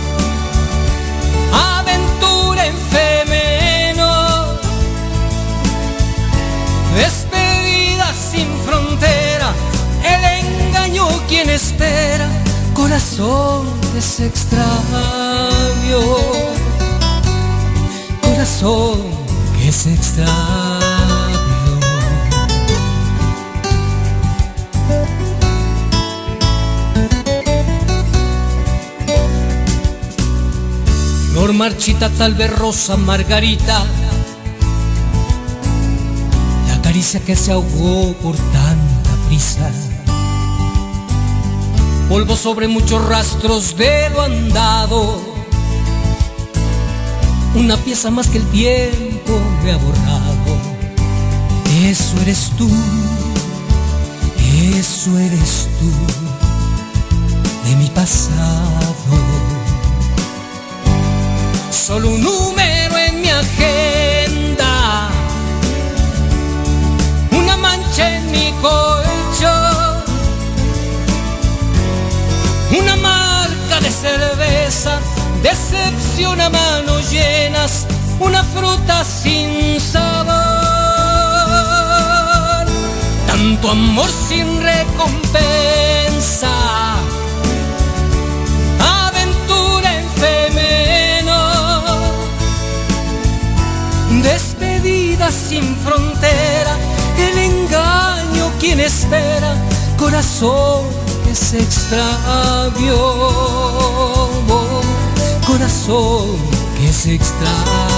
aventura en femeno, despedida sin frontera, el engaño quien espera, corazón que se extravió, corazón que se extravió. Flor marchita, tal vez rosa, margarita, la caricia que se ahogó por tanta prisa, polvo sobre muchos rastros de lo andado, una pieza más que el tiempo me ha borrado. Eso eres tú, eso eres tú de mi pasado. Solo un número en mi agenda, una mancha en mi colchón, una marca de cerveza, decepción a manos llenas, una fruta sin sabor, tanto amor sin recompensa, aventura en femeno, despedida sin frontera, el engaño quien espera, corazón que se extravió, corazón que se extravió.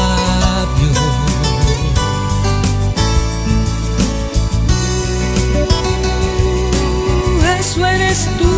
Eso eres tú.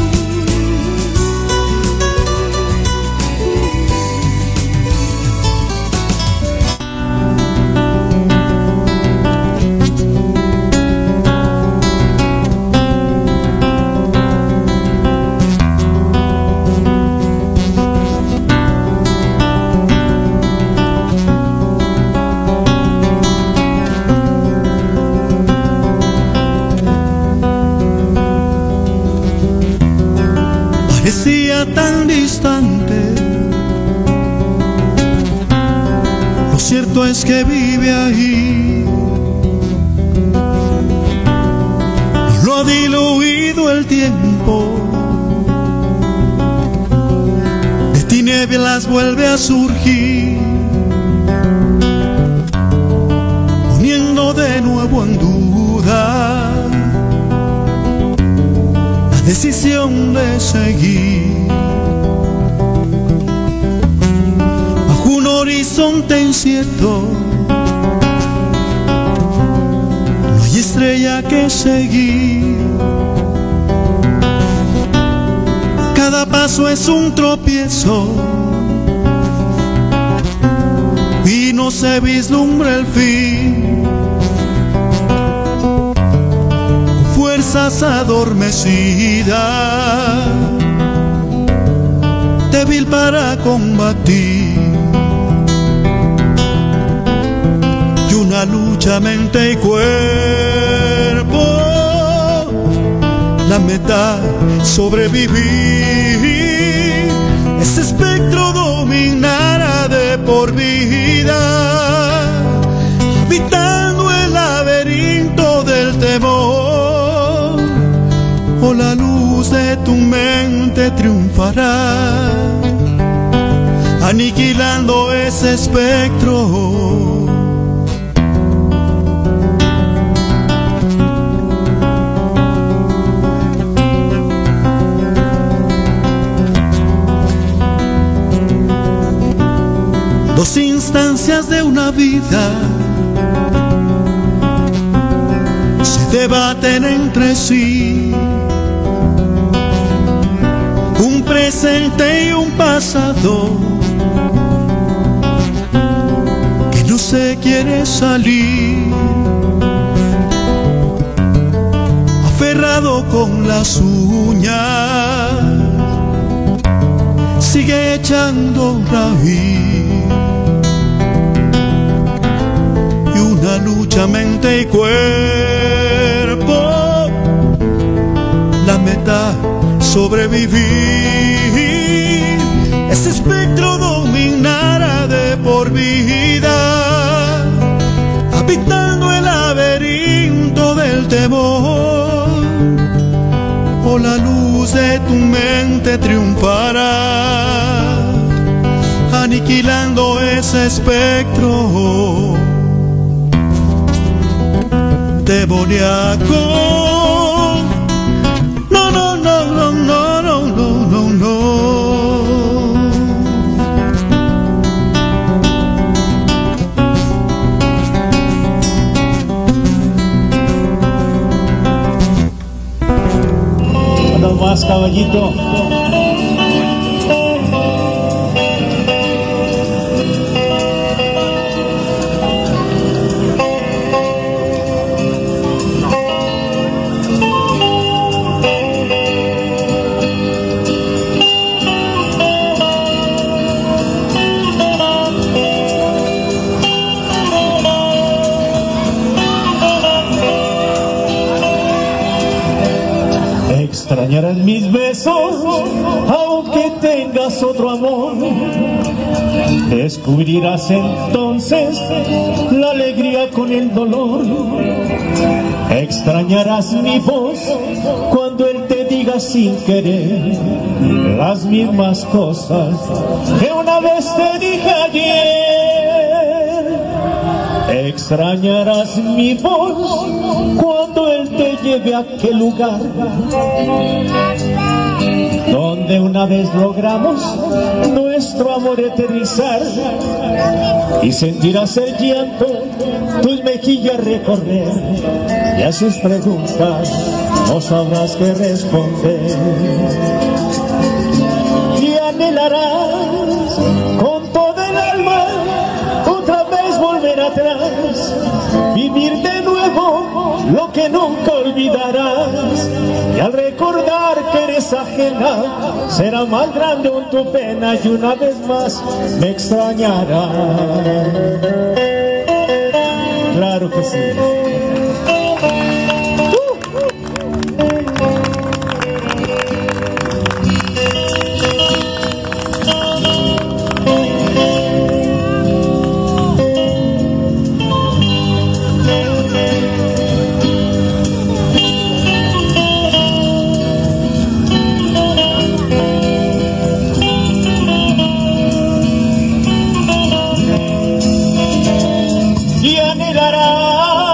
Parecía tan distante, lo cierto es que vive ahí, lo ha diluido el tiempo, de tinieblas vuelve a surgir, poniendo de nuevo en duda decisión de seguir bajo un horizonte incierto. No estrella que seguir. Cada paso es un tropiezo y no se vislumbra el fin. Con fuerzas adormecidas, débil para combatir, y una lucha mente y cuerpo, la meta sobrevivir. Ese espectro dominará de por vida, habitando el laberinto del temor, o la luz de tu mente triunfará, aniquilando ese espectro. Dos instancias de una vida se debaten entre sí, un presente y un pasado que no se quiere salir, aferrado con las uñas, sigue echando raíz. Una lucha mente y cuerpo, la meta sobrevivir. Ese espectro dominará de por vida, habitando el laberinto del temor, o la luz de tu mente triunfará, aniquilando ese espectro demoníaco. No, no, no, no, no, no, no, no. Nada más, caballito. Extrañarás mis besos, aunque tengas otro amor. Descubrirás entonces la alegría con el dolor. Extrañarás mi voz cuando él te diga sin querer las mismas cosas que una vez te dije ayer. Extrañarás mi voz cuando él te lleve a aquel lugar donde una vez logramos nuestro amor eternizar, y sentirás el llanto tus mejillas recorrer, y a sus preguntas no sabrás qué responder, y anhelarás con todo el alma otra vez volver atrás, vivir de nuevo lo que nunca olvidarás, y al recordar que eres ajena será más grande aún tu pena, y una vez más me extrañarás. Claro que sí. Y anhelarás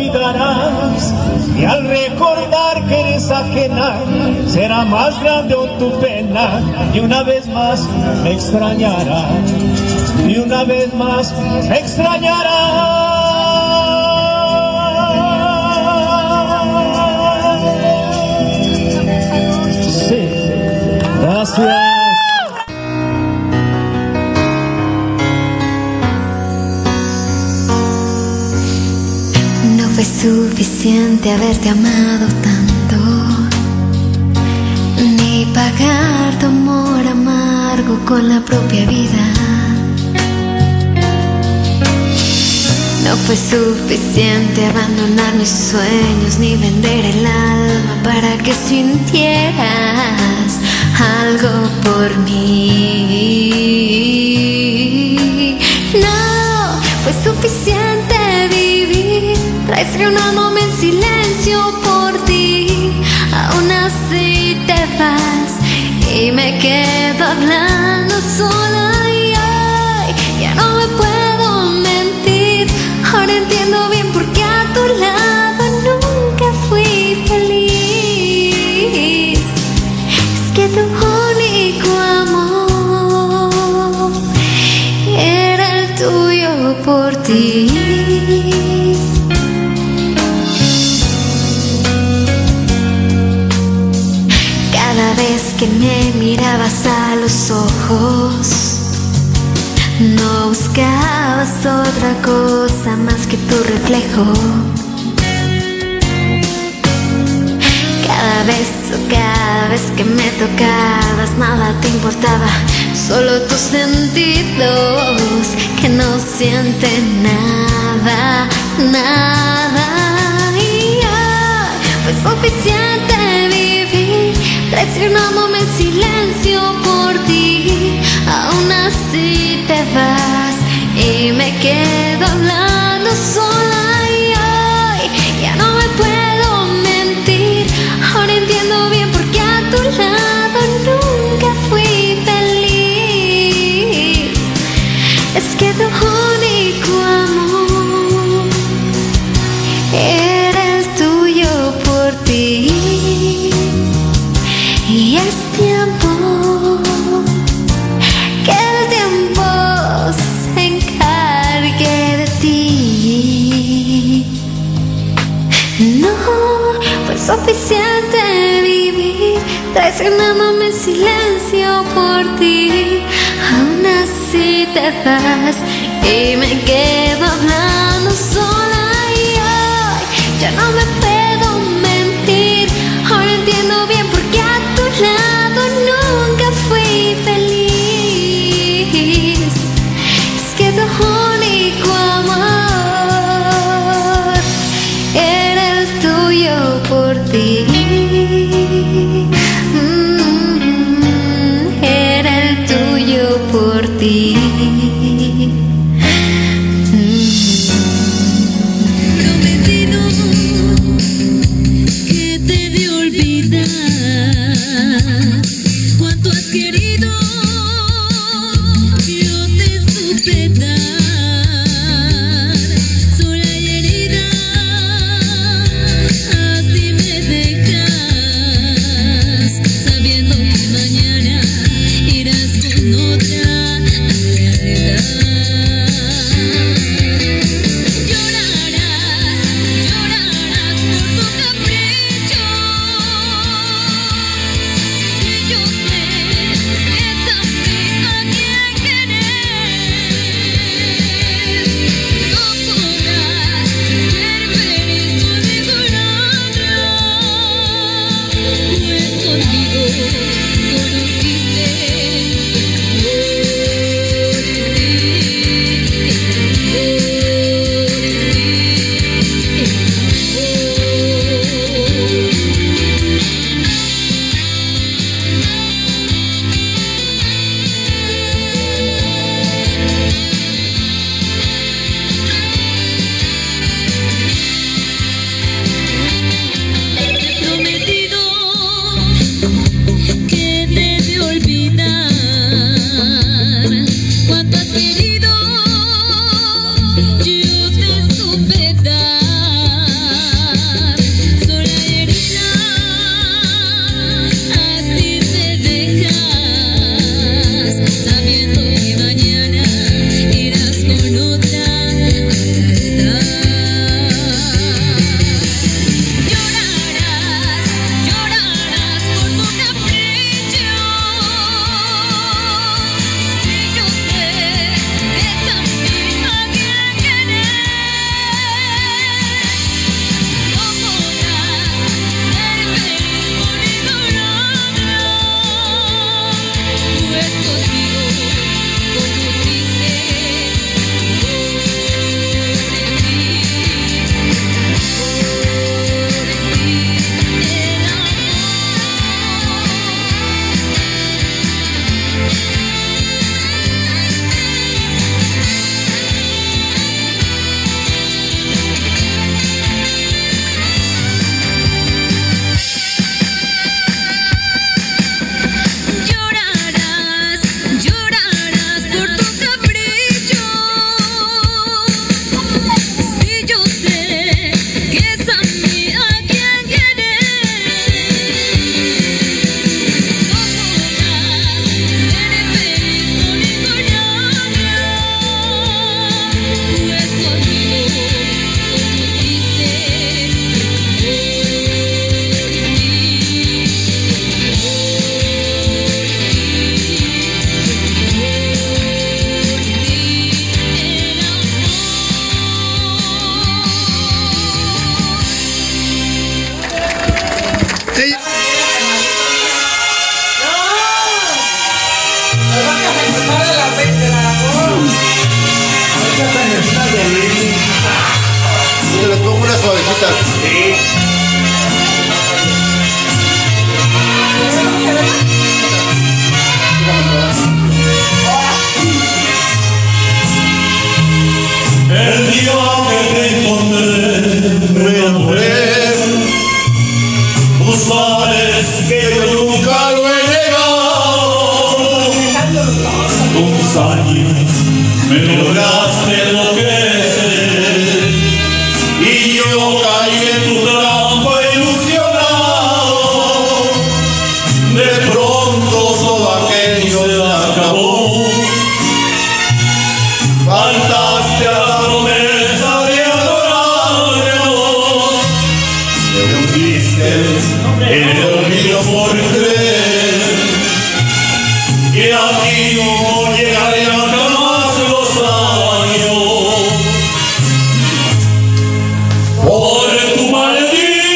olvidarás. Y al recordar que eres ajena, será más grande aún tu pena. Y una vez más me extrañarás. Y una vez más me extrañarás. Sí, gracias. No fue suficiente haberte amado tanto, ni pagar tu amor amargo con la propia vida. No fue suficiente abandonar mis sueños ni vender el alma para que sintieras algo por mí. No fue suficiente vivir traicionándome en silencio por ti. Aún así te vas y me quedo hablando sola. Y ay, ya no me puedo mentir. Ahora entiendo bien por qué a tu lado nunca fui feliz. Es que tu único amor era el tuyo por ti. Cada vez que me mirabas a los ojos, no buscabas otra cosa más que tu reflejo. Cada vez o cada vez que me tocabas, nada te importaba, solo tus sentidos que no sienten nada, nada. Y ay, fue suficiente vivir traicionándome en silencio por ti. Aún así te vas y me quedo hablando sola. Y ay, ya no me puedo mentir. Ahora entiendo bien por qué a tu lado nunca fui feliz. Es que tu único amor era el tuyo por ti. Y es tiempo que el tiempo se encargue de ti. No fue suficiente vivir traicionándome en silencio por ti. Aún así te vas y me quedo hablando sola. Y ay, ya no me puedo mentir. Ahora entiendo bien por qué a tu lado nunca fui feliz. Es que tu único amor era el tuyo por ti. Mm, era el tuyo por ti. Prometido que te de olvidar cuánto has querido. Yo te supe dar, sola y herida, así me dejas. Yo le pongo una suavecita. Sí. El día que te encontré, me enamoré. Tú sabes que yo nunca lo he negado. Tus años me lograste enloquecer y yo caí en tu trampa ilusionado. De pronto todo aquello se acabó. Faltaste a la promesa de adorarnos. Te hundiste en el olvido por creer que aquí no llegarían jamás los años. Por tu maldito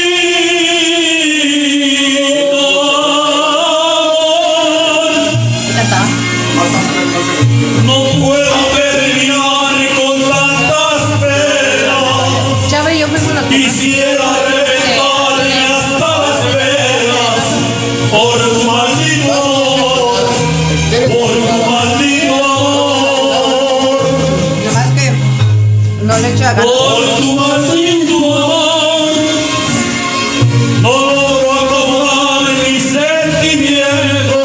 amor, no puedo terminar con tantas penas. Chávez, yo fuimos la Quisiera reventarme hasta las venas por tu maldito amor, por tu maldito amor, Nomás que no le echo a ganas. por tu maldito amor. No logro acomodar mis sentimientos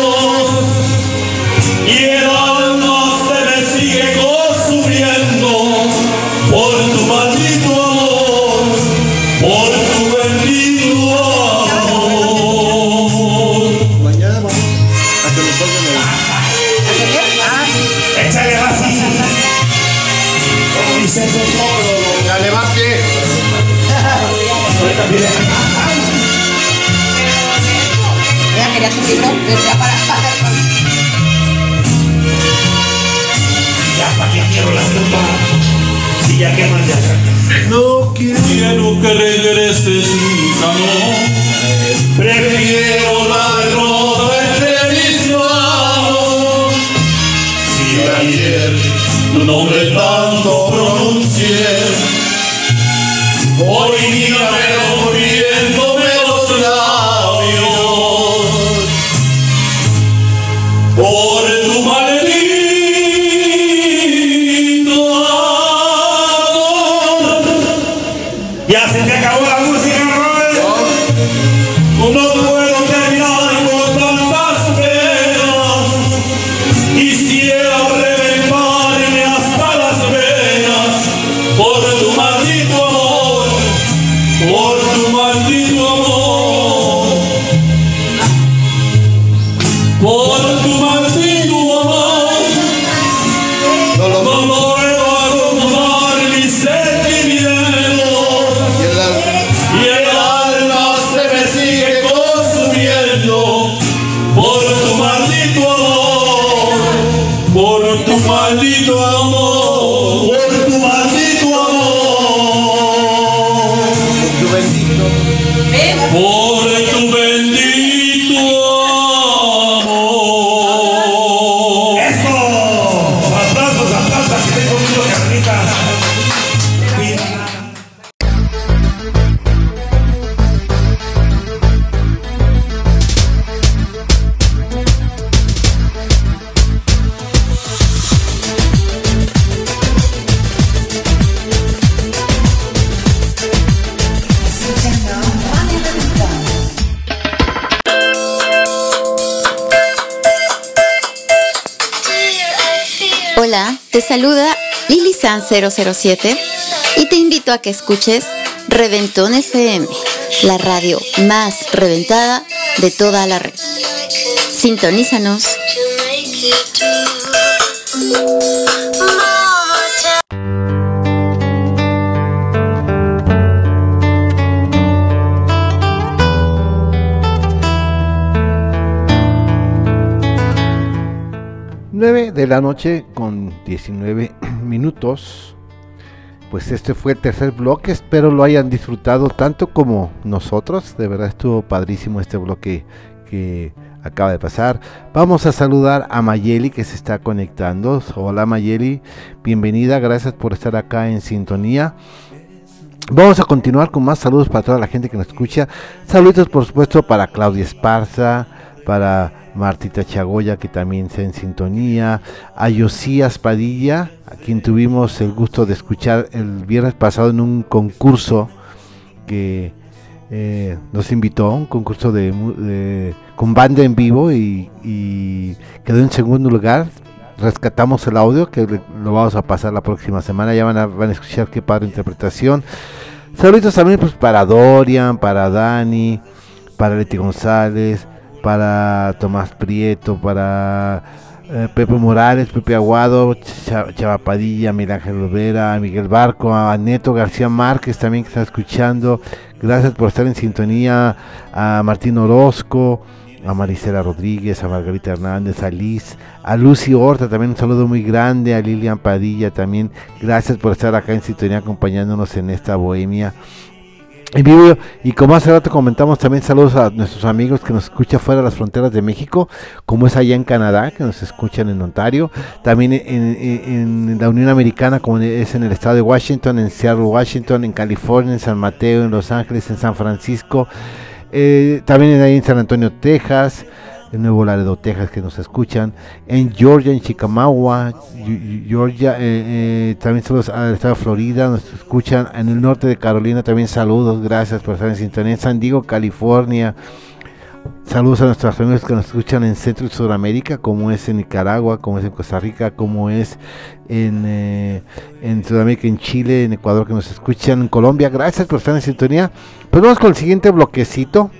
y el alma se me sigue consumiendo por tu maldito amor, por tu bendito amor. Mañana vamos a que me toquen el... Échale así. Como dice el doctor. Dale, Vázquez. Ahorita viene. Ella quería tu libro, decía para para. Ya, ¿para qué quiero la culpa? Si ya queman ya. No quiero que regreses nunca, no. Prefiero la derrota entre mis manos. Si ayer tu nombre tanto pronuncié, hoy día me moviéndome los labios por tu maldito amor. Ya se te acabó la música, Robert. No puedo terminar con tantas penas. Quisiera reventarme hasta las venas por tu maldito amor, por tu maldito amor, por tu maldito amor. No puedo acomodar mis sentimientos y el alma se me sigue consumiendo por tu maldito amor, por tu maldito amor, por tu maldito amor, Tu bendito. por tu bendito amor. ¡Eso! ¡Aplausos, aplausos! Que tengo mucho carnitas. Hola, te saluda Lili San cero cero siete y te invito a que escuches Reventón F M, la radio más reventada de toda la red. Sintonízanos. nueve de la noche con diecinueve minutos. Pues este fue el tercer bloque, espero lo hayan disfrutado tanto como nosotros. De verdad estuvo padrísimo este bloque que acaba de pasar. Vamos a saludar a Mayeli que se está conectando. Hola Mayeli, bienvenida, gracias por estar acá en sintonía. Vamos a continuar con más saludos para toda la gente que nos escucha. Saludos por supuesto para Claudia Esparza, para Martita Chagoya que también está en sintonía, a Josías Padilla, a quien tuvimos el gusto de escuchar el viernes pasado en un concurso que eh, nos invitó, un concurso de, de con banda en vivo y, y quedó en segundo lugar. Rescatamos el audio que lo vamos a pasar la próxima semana, ya van a, van a escuchar qué padre interpretación. Saludos también pues para Dorian, para Dani, para Leti González, para Tomás Prieto, para eh, Pepe Morales, Pepe Aguado, Ch- Chava Padilla, Miguel Ángel Olvera, a Miguel Barco, a Neto García Márquez también que está escuchando. Gracias por estar en sintonía, a Martín Orozco, a Marisela Rodríguez, a Margarita Hernández, a Liz, a Lucy Horta, también un saludo muy grande, a Lilian Padilla también, gracias por estar acá en sintonía acompañándonos en esta bohemia en vivo. Y como hace rato comentamos, también saludos a nuestros amigos que nos escuchan fuera de las fronteras de México, como es allá en Canadá, que nos escuchan en Ontario, también en, en, en la Unión Americana, como es en el estado de Washington, en Seattle, Washington, en California, en San Mateo, en Los Ángeles, en San Francisco, Eh, también ahí en San Antonio, Texas, en Nuevo Laredo, Texas, que nos escuchan, en Georgia, en Chickamauga, Georgia, eh, eh, también saludos al estado de Florida, nos escuchan en el norte de Carolina, también saludos, gracias por estar en sintonía, en San Diego, California, saludos a nuestros amigos que nos escuchan en Centro y Sudamérica, como es en Nicaragua, como es en Costa Rica, como es en, eh, en Sudamérica, en Chile, en Ecuador, que nos escuchan en Colombia, gracias por estar en sintonía. Pues vamos con el siguiente bloquecito.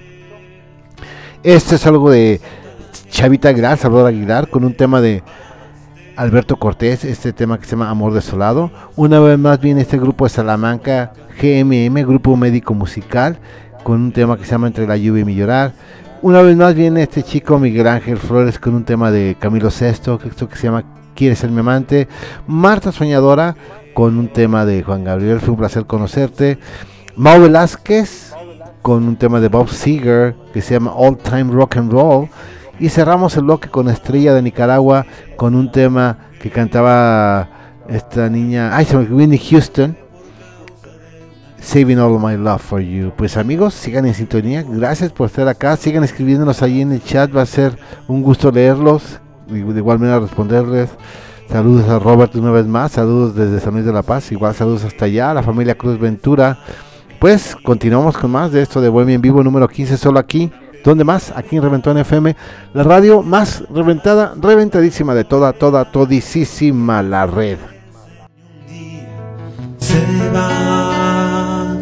Este es algo de Chavita Aguilar, Salvador Aguilar, con un tema de Alberto Cortés, este tema que se llama Amor Desolado. Una vez más viene este grupo de Salamanca, G M M, Grupo Médico Musical, con un tema que se llama Entre la lluvia y mi llorar. Una vez más viene este chico Miguel Ángel Flores con un tema de Camilo Sesto, esto que se llama Quieres ser mi amante. Marta Soñadora con un tema de Juan Gabriel, Fue un placer conocerte. Mau Velázquez con un tema de Bob Seger que se llama All Time Rock and Roll. Y cerramos el bloque con Estrella de Nicaragua con un tema que cantaba esta niña, ay, se me Whitney Houston, Saving All of My Love for You. Pues amigos, sigan en sintonía, gracias por estar acá, sigan escribiéndonos ahí en el chat, va a ser un gusto leerlos y de igual manera responderles. Saludos a Robert una vez más, saludos desde San Luis de la Paz, igual saludos hasta allá, a la familia Cruz Ventura. Pues continuamos con más de esto de Bohemia en Vivo número quince, solo aquí. ¿Dónde más? Aquí en Reventón F M, la radio más reventada, reventadísima de toda, toda, todisísima la red. Se va.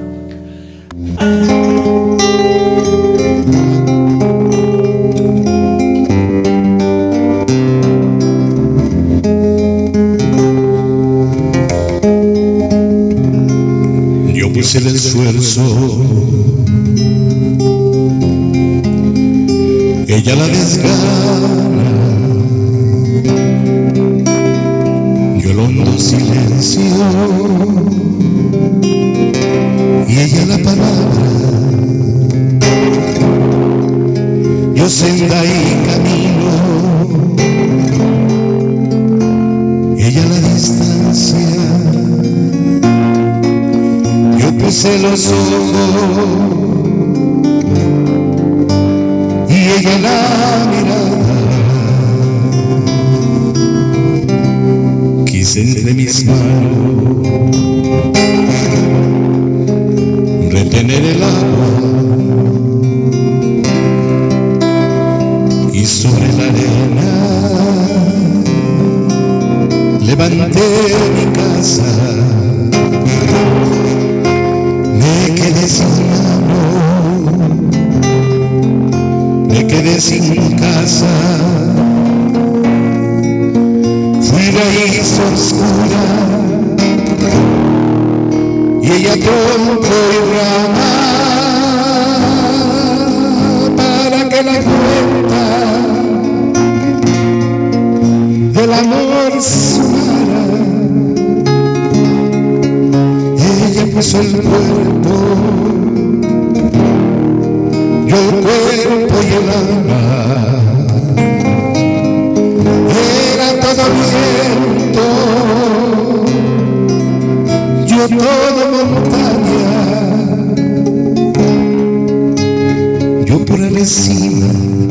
Yo puse el esfuerzo, ella la desgana, yo el hondo silencio y ella la palabra, yo senda y camino, ella la distancia, yo puse los ojos y ella la mirada, quise entre mis manos retener el agua y sobre la arena levanté mi casa, me quedé sin amor, me quedé sin casa, fui raíz oscura y ella tronco y rama para que la cuenta del amor sonara. Ella puso el cuerpo, yo el cuerpo y el alma. pura resina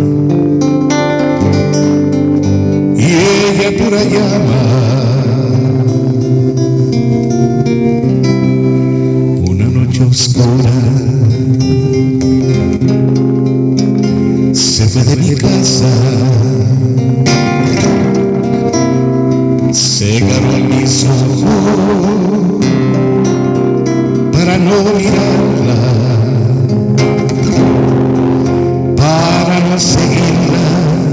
y ella pura llama. Una noche oscura se fue de mi casa, cegaron mis ojos para no mirarla, para no seguirla.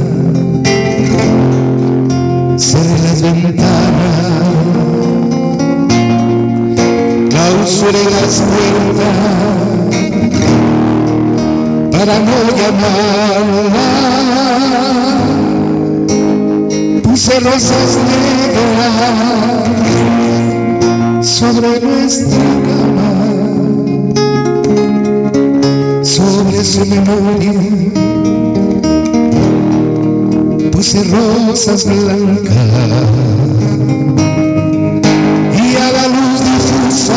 Cerré las ventanas, clausuré las puertas para no llamarla. Puse rosas negras sobre nuestra cama, sobre su memoria puse rosas blancas, y a la luz difusa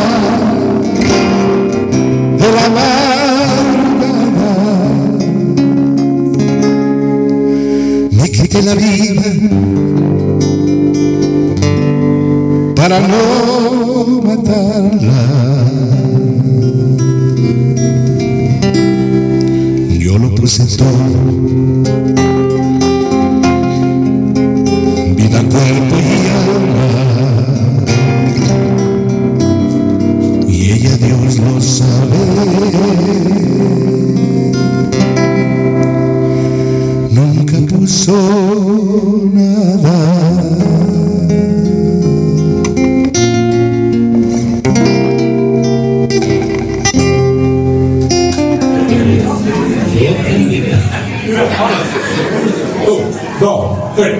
de la madrugada me quité la vida para no matarla. Yo lo puse todo, vida, cuerpo y alma, y ella Dios lo sabe, nunca puso nada. Un, dos, tres.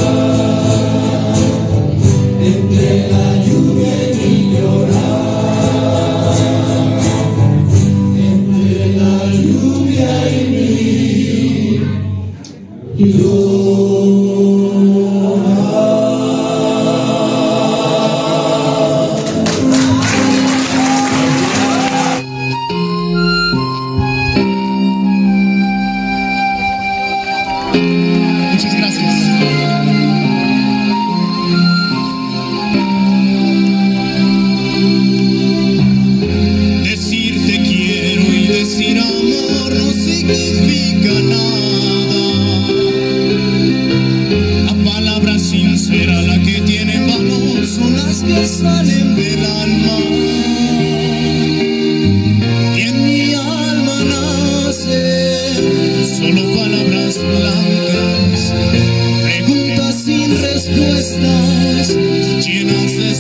Entre la lluvia y mi llorar.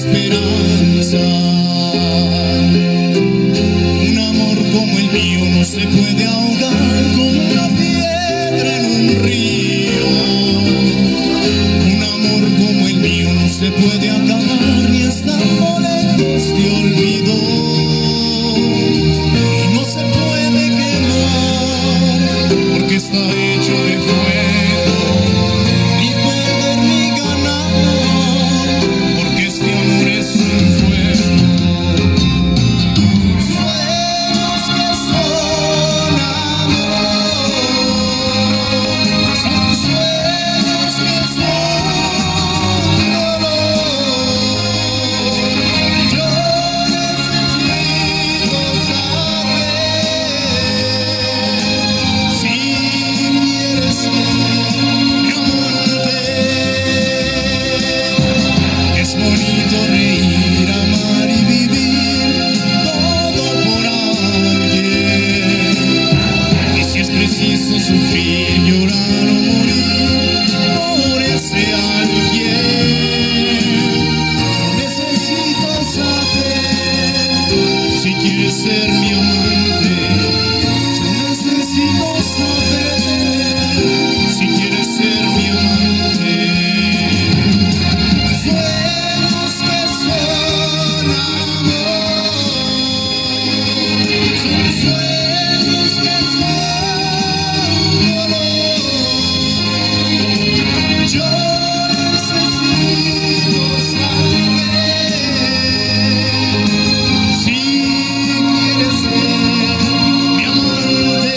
esperanza. Un amor como el mío no se puede ahogar como una piedra en un río. Un amor como el mío no se puede acabar ni estar por lejos de olvido. Y no se puede quemar porque está hecho de fuego, ni perder ni ganar porque este amor es un fuego. Sueños que son amor, son sueños que son dolor. Yo necesito saber si quieres ser mi amante. Es bonito reír, amar y vivir todo por alguien. Y si es preciso sufrir, llorar o morir por ese alguien. Necesito saber si quieres ser mi amante. Yo necesito saber si quieres ser mi amante. Sueños que son amor, son sueños que son dolor. Yo necesito saber si quieres ser mi amante.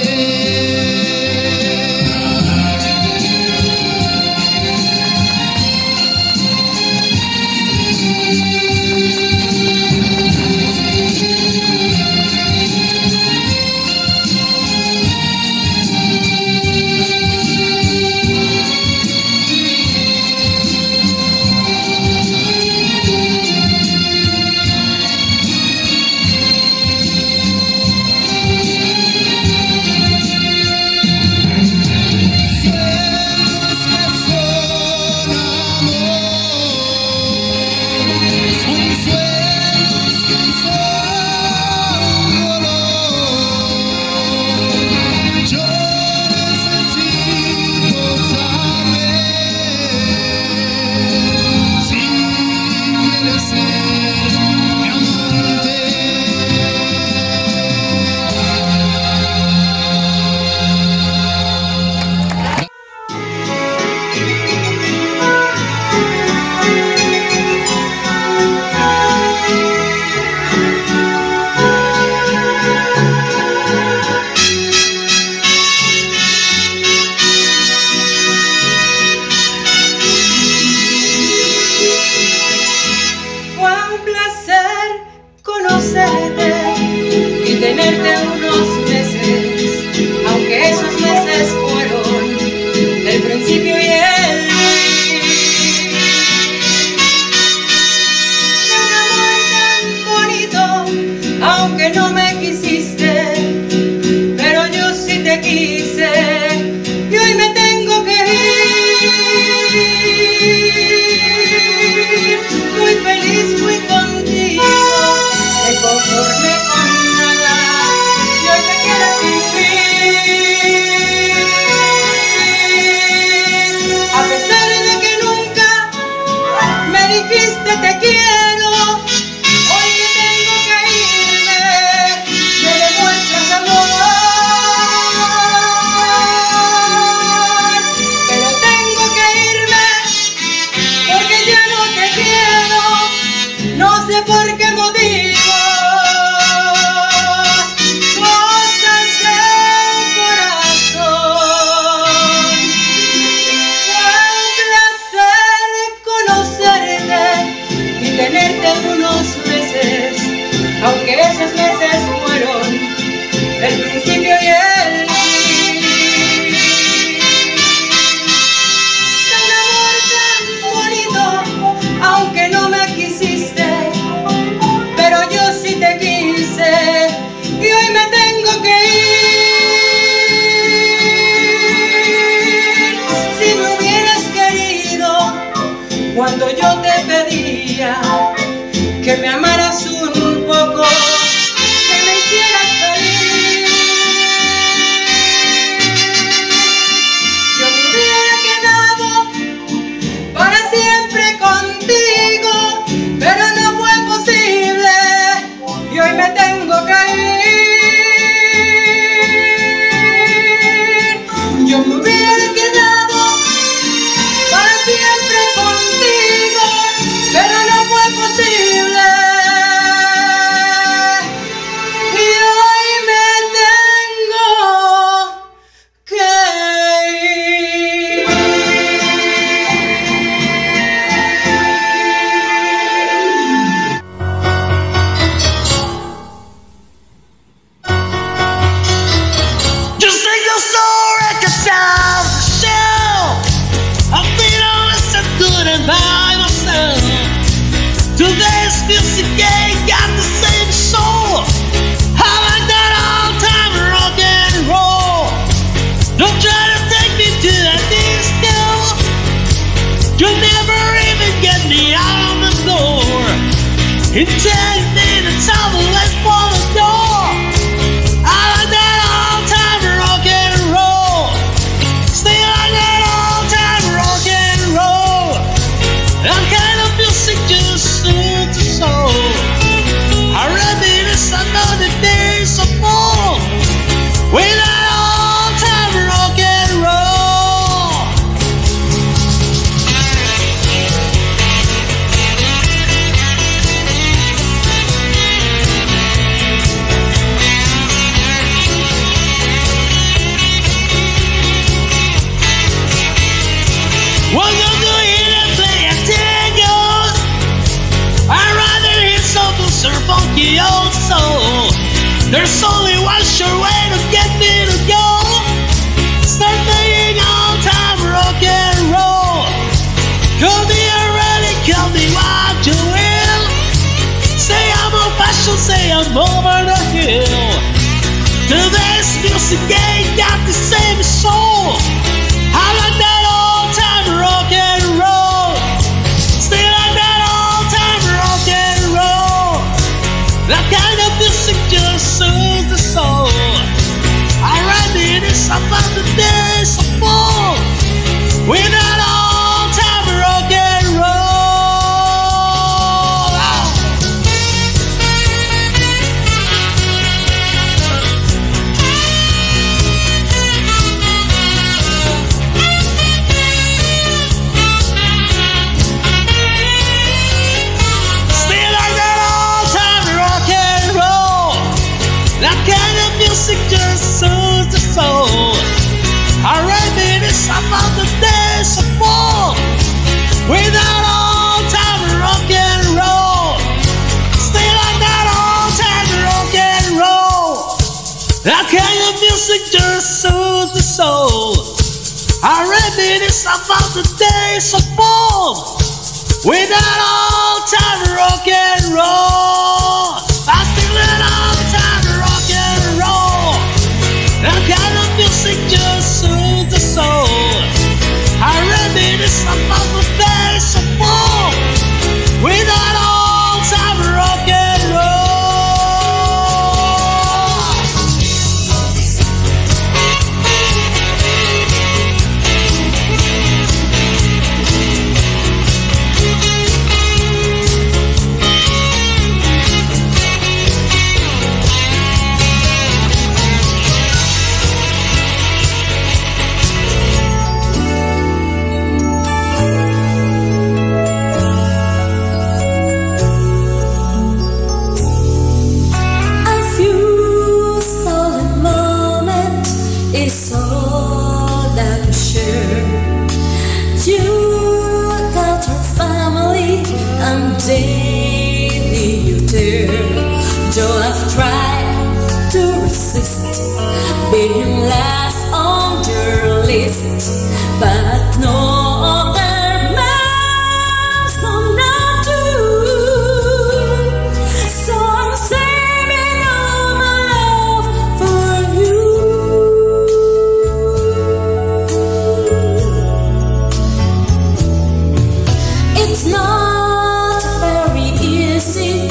Sueños que son amor, son sueños que son dolor. Yo necesito saber si quieres ser mi amante. Why que me amaras un poco, que me hicieras feliz. Yo me hubiera quedado para siempre contigo, pero no fue posible y hoy me tengo que ir. Yo me hubiera quedado para siempre contigo, pero no fue posible y hoy me tengo que ir. You sing your story like a child to show. I feel honest and good and by myself. Today's music ain't got the same soul. I like that all time rock and roll. Don't try to take me to that disco. You'll never even get me out on the door. In ten minutes I'll be left for the door. I like that all time rock and roll. Stay like that all time rock and roll. That kind of music just soothes the soul. I reminisce another days of fall with that all time rock and roll. What you do here and play a tango? I'd rather hear something so funky old soul. There's only one sure way to get me to go. Start playing all time rock and roll. Call me already, call me what you will. Say I'm old fashioned, say I'm over the hill. Today's music ain't got the same soul. I like that all time rock and roll. Stay like that all time rock and roll. That kind of music just soothes the soul. I reminisce about the days of fall with that all time rock and roll. Stay like that all time rock and roll. That kind of music just soothes the soul. I reminisce about the days of fall with that all time rock and roll. Stay like that all time rock and roll. That kind of music just soothes the soul. I reminisce about the days of fall with that all time rock and roll. I still that all time rock and roll. That kind of music just soothes the soul. I reminisce about the days of fall with that all time rock and roll. A few stolen moments is all that we share. You got your family and daily you dare. Though I've tried to resist being last on your list, but no other man's gonna do. So I'm saving all my love for you. It's not very easy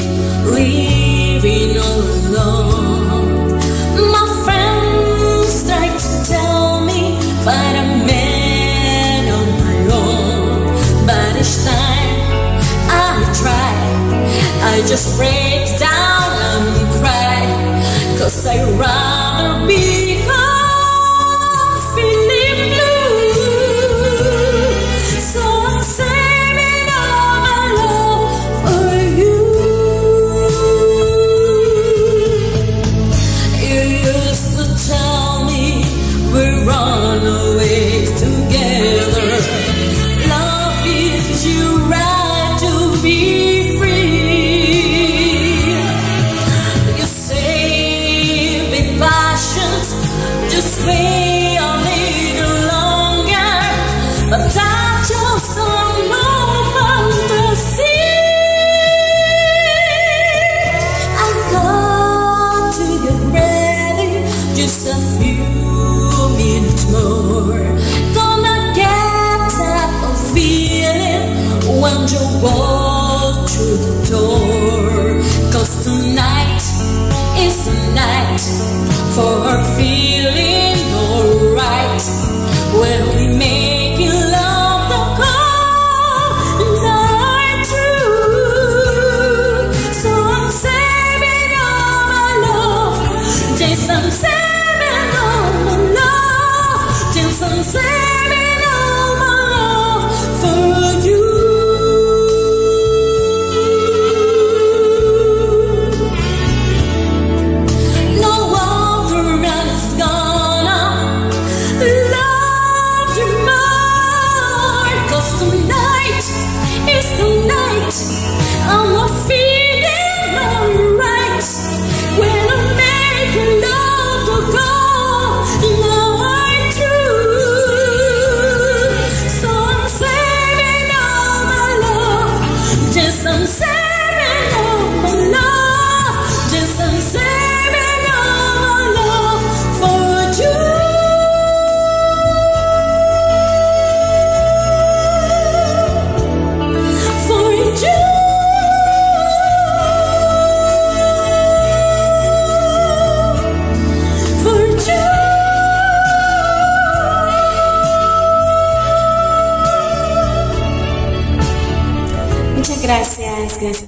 I just break down and cry, 'cause I'd rather be gone feeling blue. So I'm saving all my love for you. You used to tell me we're runaways together. Love gives you right to be free. You say big passions just wait a little longer, but that's just some old fantasy. I got to get ready, just a few minutes more. Gonna get that feeling when you walk through the door. 'Cause tonight is the night for feeling alright, when we make love the cold night through. So I'm saving all my love, yes, I'm saving all my love, yes, I'm saving all my love for you. No other man is gonna love you more, 'cause tonight is the night I'm feeling alright, when I make love the cold night through. So I'm saving all my love, yes, I'm saving all my love, yes, I'm saving all my love for you. For you. For you. Muchas gracias, gracias.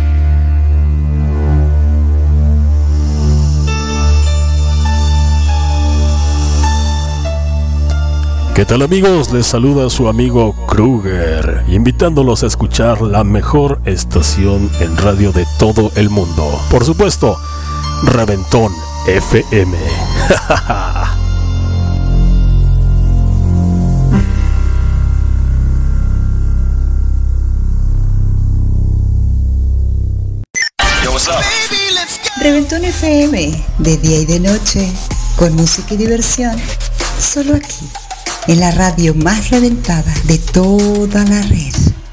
¿Qué tal, amigos? Les saluda su amigo Kruger, invitándolos a escuchar la mejor estación en radio de todo el mundo. Por supuesto, Reventón F M. Reventón F M, de día y de noche, con música y diversión, solo aquí, en la radio más reventada de toda la red.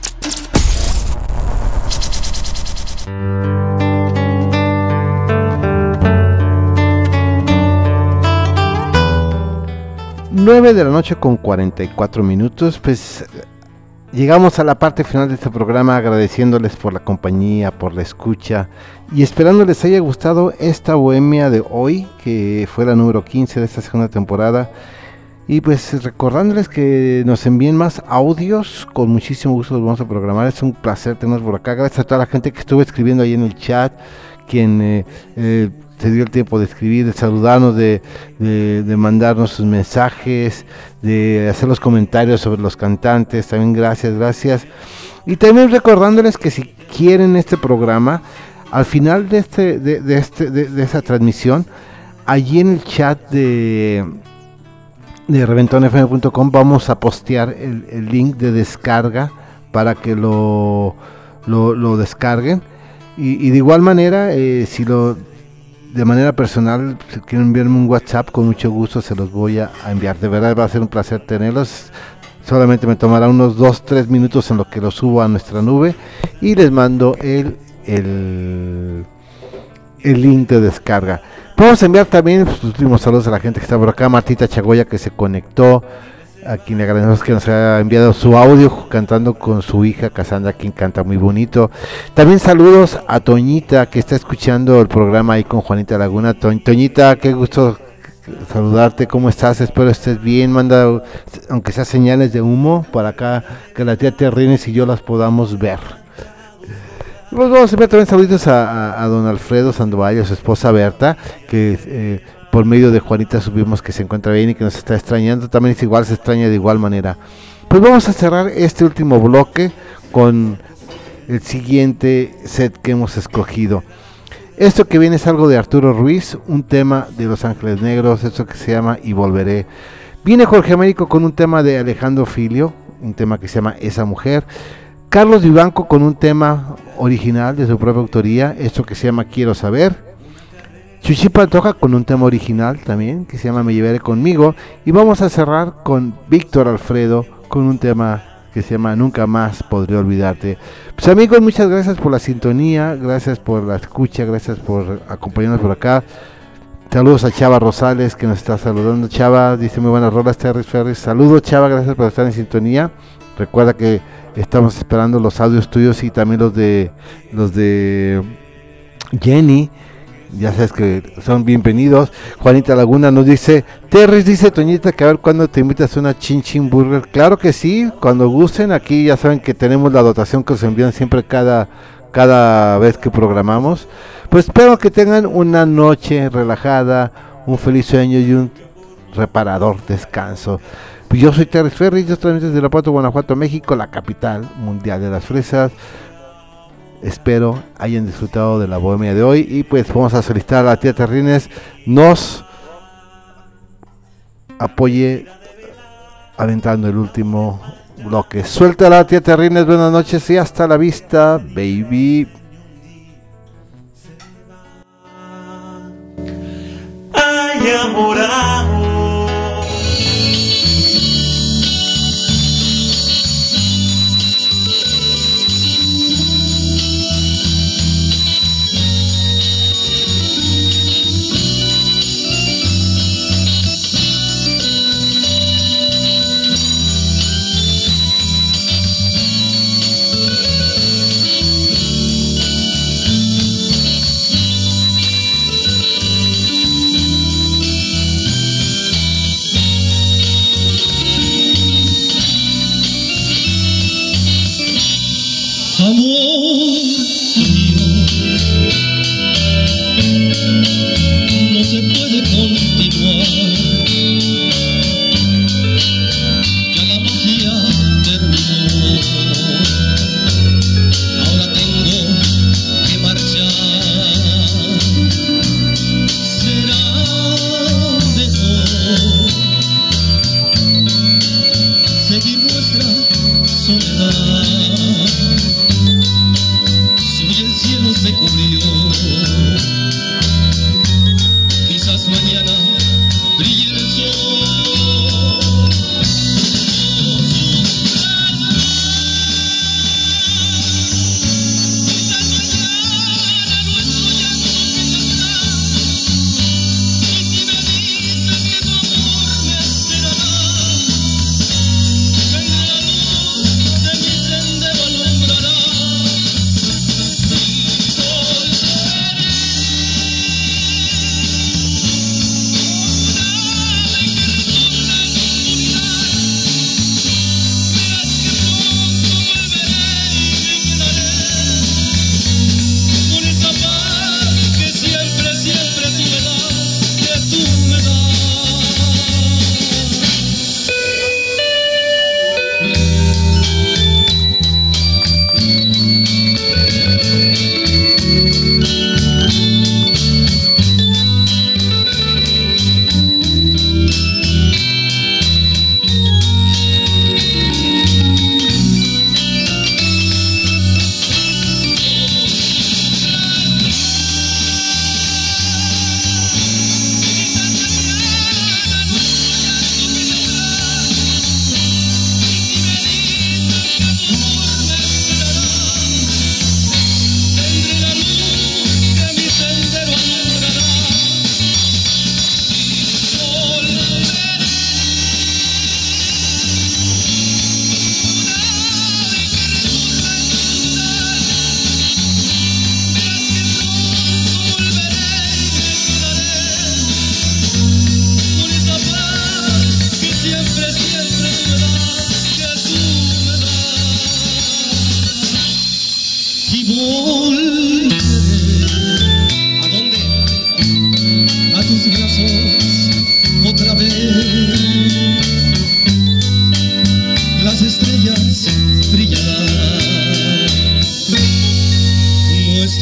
nueve de la noche con cuarenta y cuatro minutos, pues llegamos a la parte final de este programa, agradeciéndoles por la compañía, por la escucha y esperando les haya gustado esta bohemia de hoy, que fue la número quince de esta segunda temporada. Y pues recordándoles que nos envíen más audios, con muchísimo gusto los vamos a programar. Es un placer tenerlos por acá. Gracias a toda la gente que estuvo escribiendo ahí en el chat, quien eh, eh, se dio el tiempo de escribir, de saludarnos, de, de, de mandarnos sus mensajes, de hacer los comentarios sobre los cantantes. También gracias, gracias. Y también recordándoles que si quieren este programa, al final de este de, de este de, de esa transmisión, allí en el chat de de reventón f m punto com vamos a postear el, el link de descarga para que lo lo, lo descarguen y, y de igual manera eh, si lo de manera personal si quieren enviarme un WhatsApp, con mucho gusto se los voy a, a enviar. De verdad va a ser un placer tenerlos. Solamente me tomará unos dos tres minutos en lo que lo subo a nuestra nube y les mando el el el link de descarga. Podemos enviar también los últimos saludos a la gente que está por acá. Martita Chagoya, que se conectó, a quien le agradecemos que nos haya enviado su audio cantando con su hija Cassandra, quien canta muy bonito. También saludos a Toñita, que está escuchando el programa ahí con Juanita Laguna. To- Toñita, qué gusto saludarte, ¿cómo estás? Espero estés bien. Manda, aunque sea señales de humo, para acá, que la tía Terrines y yo las podamos ver. Pues vamos a enviar también saluditos a, a, a don Alfredo Sandoval y a su esposa Berta, que eh, por medio de Juanita supimos que se encuentra bien y que nos está extrañando. También es igual, se extraña de igual manera. Pues vamos a cerrar este último bloque con el siguiente set que hemos escogido. Esto que viene es algo de Arturo Ruiz, un tema de Los Ángeles Negros, esto que se llama Y Volveré. Viene Jorge Américo con un tema de Alejandro Filio, un tema que se llama Esa Mujer. Carlos Vivanco con un tema original de su propia autoría, esto que se llama Quiero Saber. Chuchi Pantoja con un tema original también, que se llama Me Llevaré Conmigo. Y vamos a cerrar con Víctor Alfredo con un tema que se llama Nunca Más Podré Olvidarte. Pues amigos, muchas gracias por la sintonía, gracias por la escucha, gracias por acompañarnos por acá. Saludos a Chava Rosales que nos está saludando. Chava dice muy buenas rolas, Terry Ferris. Saludos Chava, gracias por estar en sintonía. Recuerda que estamos esperando los audios tuyos y también los de los de Jenny. Ya sabes que son bienvenidos. Juanita Laguna nos dice, Terry, dice Toñita, que a ver cuándo te invitas a una Chin Chin Burger. Claro que sí, cuando gusten. Aquí ya saben que tenemos la dotación que os envían siempre cada, cada vez que programamos. Pues espero que tengan una noche relajada, un feliz sueño y un reparador descanso. Pues yo soy Terry Ferry, yo estoy desde Irapuato, Guanajuato, México, la capital mundial de las fresas. Espero hayan disfrutado de la bohemia de hoy y pues vamos a solicitar a la tía Terrines nos apoye aventando el último bloque. Suéltala, tía Terrines, buenas noches y hasta la vista, baby. Ay, amor, amor. Amor mío, no se puede continuar, ya la magia terminó, ahora tengo que marchar, será mejor seguir nuestra soledad. Se cubrió, quizás mañana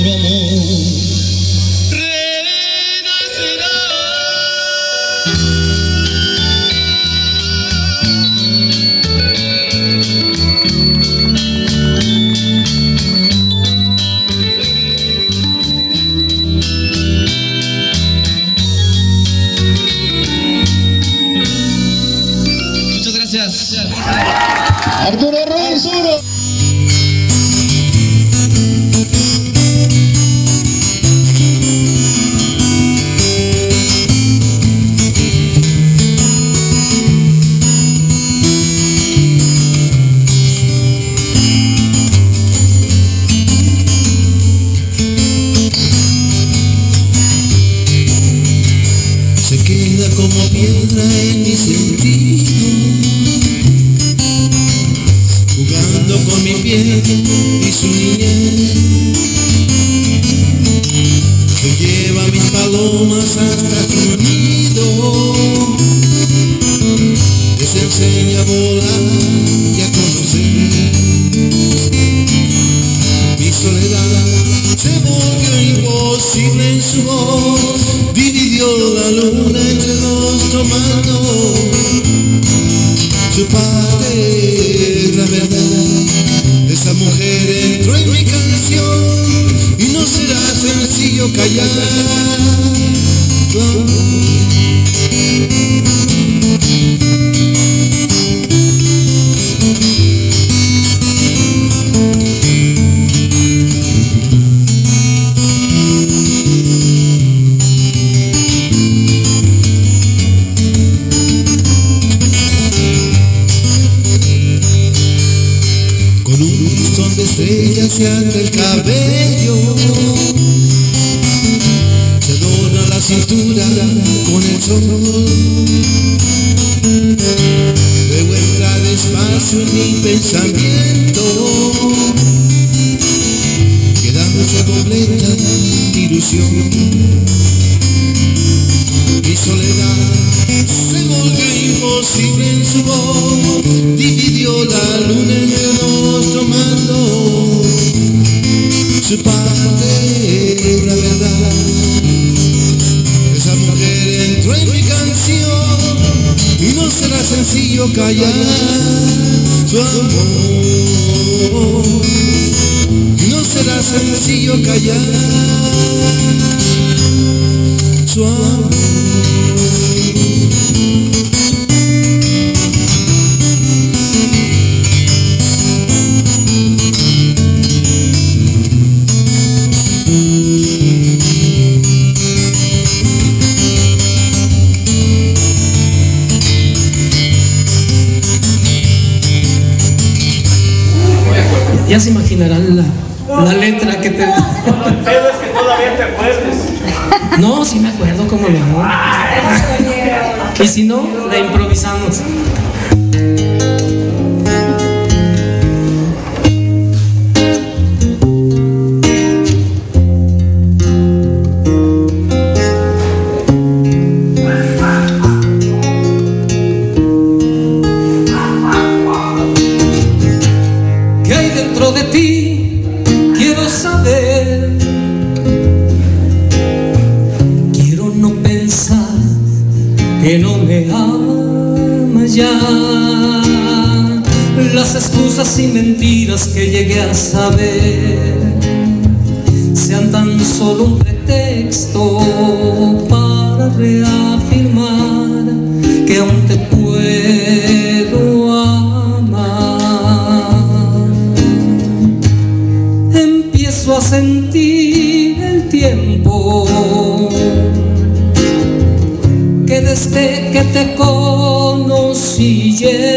nuestro amor. Muchas gracias. Arturo Ruiz. Arturo. Se queda como piedra en mi sentido, jugando con mi piel y su niñez, que lleva mis palomas hasta tu nido, les enseña a volar y a conocer. Mi soledad se volvió imposible en su voz, dividió la luna entre dos tomando su parte, la verdad. Esa mujer entró en mi canción y no será sencillo callar tu amor. Con un listón de estrellas se ata el cabello, se adorna la cintura con el sol. Luego entra despacio en mi pensamiento, quedándose completa mi ilusión. Mi soledad se volvió imposible en su voz, dividió la luna entre dos tomando su parte, la verdad. Esa mujer entró en mi canción y no será sencillo callar su amor. Y no será sencillo callar su amor. Ya se imaginarán la, la letra que te... El pedo es que todavía te acuerdes. No, sí me acuerdo, cómo no. Y si no, la improvisamos. ¿Qué hay dentro de ti? Quiero saber. Quiero no pensar que no me amas ya. Las excusas y mentiras que llegué a saber sean tan solo un pretexto para reafirmar que aún te puedo amar. Empiezo a sentir el tiempo que desde que te conocí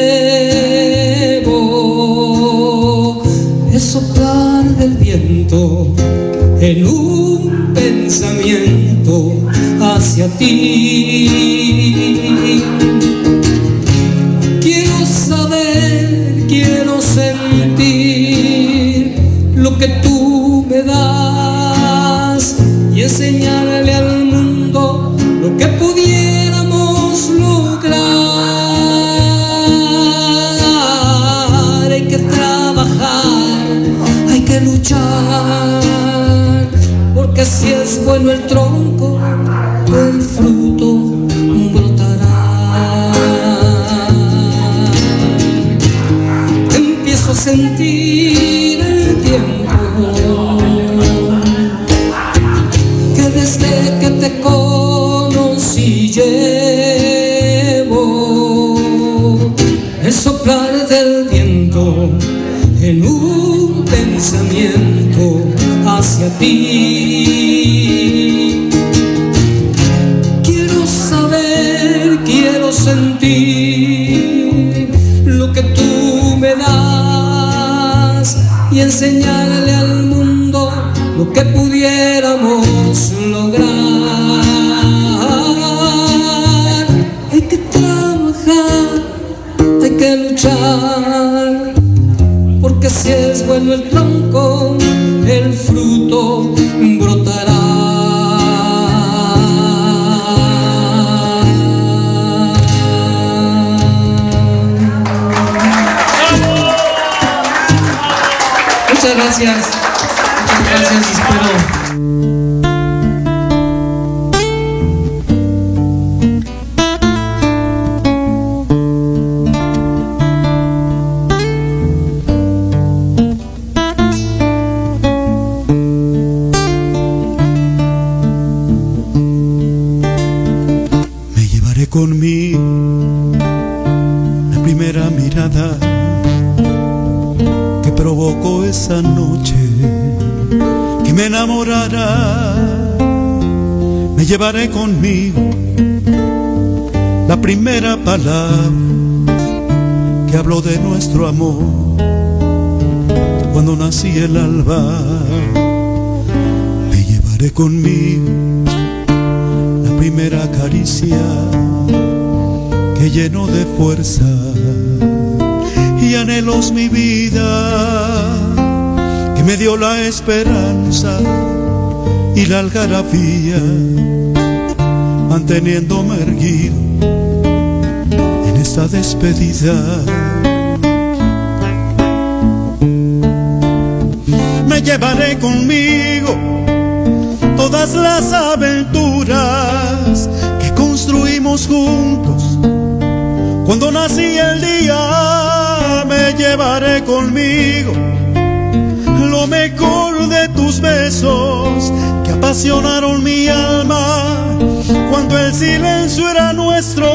llevo, es soplar del viento en un pensamiento hacia ti. Quiero saber, quiero sentir lo que tú me das y enseñarle al mundo lo que pudiéramos lograr. Hay que trabajar, hay que luchar es bueno el tronco, el fruto brotará. Empiezo a sentir el tiempo que desde que te conocí llevo el soplar del viento en un pensamiento hacia ti. Quiero saber, quiero sentir lo que tú me das y enseñarle al mundo lo que pudiéramos lograr. Hay que trabajar, hay que luchar, porque si es bueno el tronco, el fruto brotará. Muchas gracias, muchas gracias, espero. Conmigo la primera mirada que provocó esa noche que me enamorará. Me llevaré conmigo la primera palabra que habló de nuestro amor cuando nací el alba. Me llevaré conmigo la primera caricia que llenó de fuerza y anhelos mi vida, que me dio la esperanza y la algarabía, manteniéndome erguido en esta despedida. Me llevaré conmigo todas las aventuras que construimos juntos cuando nací el día. Me llevaré conmigo lo mejor de tus besos que apasionaron mi alma cuando el silencio era nuestro.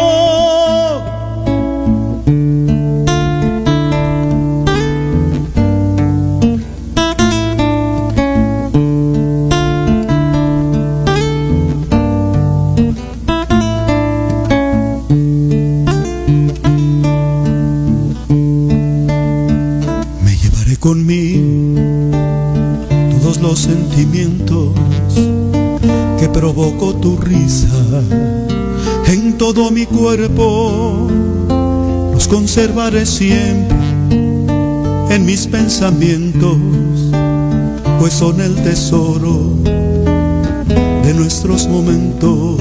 Conmigo todos los sentimientos que provocó tu risa en todo mi cuerpo. Los conservaré siempre en mis pensamientos, pues son el tesoro de nuestros momentos.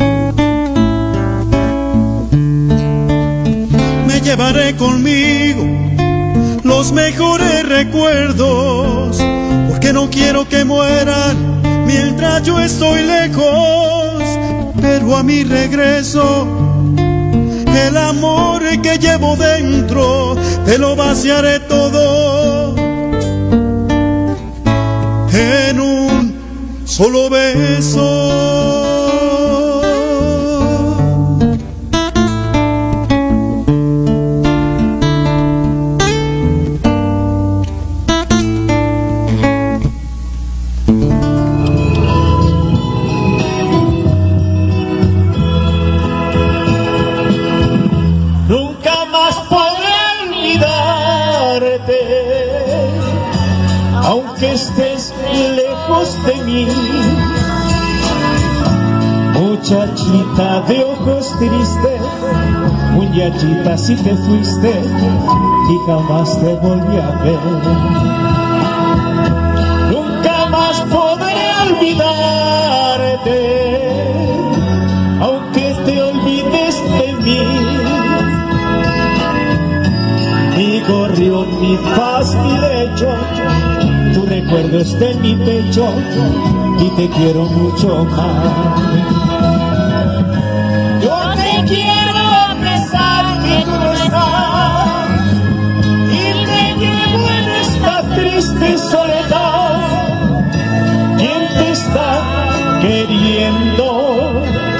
Me llevaré conmigo los mejores recuerdos, porque no quiero que mueran mientras yo estoy lejos. Pero a mi regreso, el amor que llevo dentro, te lo vaciaré todo en un solo beso. Estés lejos de mí, muchachita de ojos tristes, muchachita si te fuiste y jamás te volví a ver. Nunca más podré olvidarte, aunque te olvides de mí. Mi gorrión, mi paz, mi lecho, tu recuerdo recuerdo está en mi pecho y te quiero mucho más. Yo te quiero a pesar que tú no estás y te llevo en esta triste soledad. ¿Quién te está queriendo?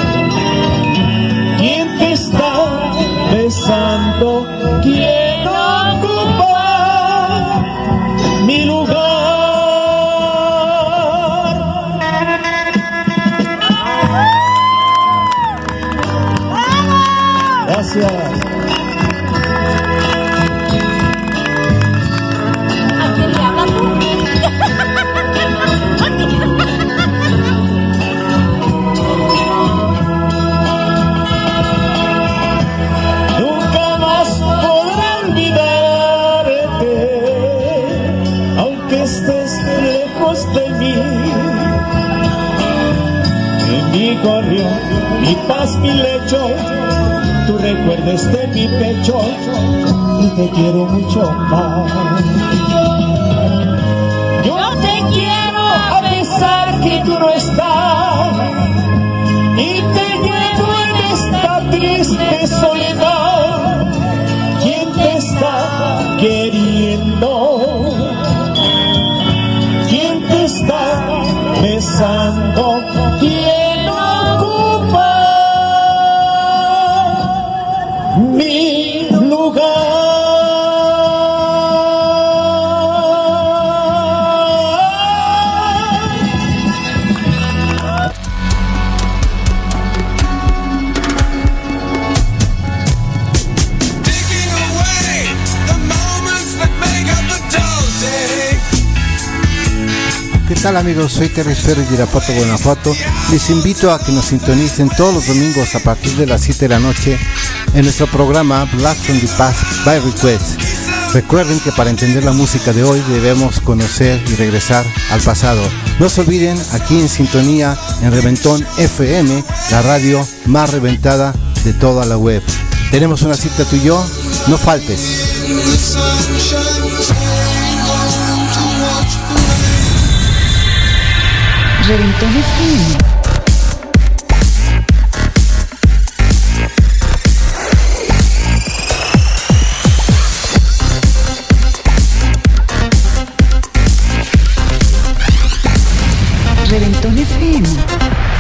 ¿Quién te está besando? ¿Quién ocupa mi lugar? Gracias. ¿A quién le hablas tú? Nunca más podré olvidarte, aunque estés lejos de mí. En mi gorrión, mi paz, mi lecho, tu recuerdo está en mi pecho y te quiero mucho más. Yo te quiero a pesar que tú no estás y te llevo en esta triste soledad. ¿Quién te está queriendo? ¿Quién te está besando? ¿Quién ocupa mi lugar? ¿Qué tal amigos? Soy Terry Esfero de Irapuato, Guanajuato. Les invito a que nos sintonicen todos los domingos a partir de las siete de la noche en nuestro programa Blast from the Past by Request. Recuerden que para entender la música de hoy debemos conocer y regresar al pasado. No se olviden, aquí en sintonía en Reventón F M, la radio más reventada de toda la web. Tenemos una cita tú y yo, no faltes. Reventón F M. Reventón F M.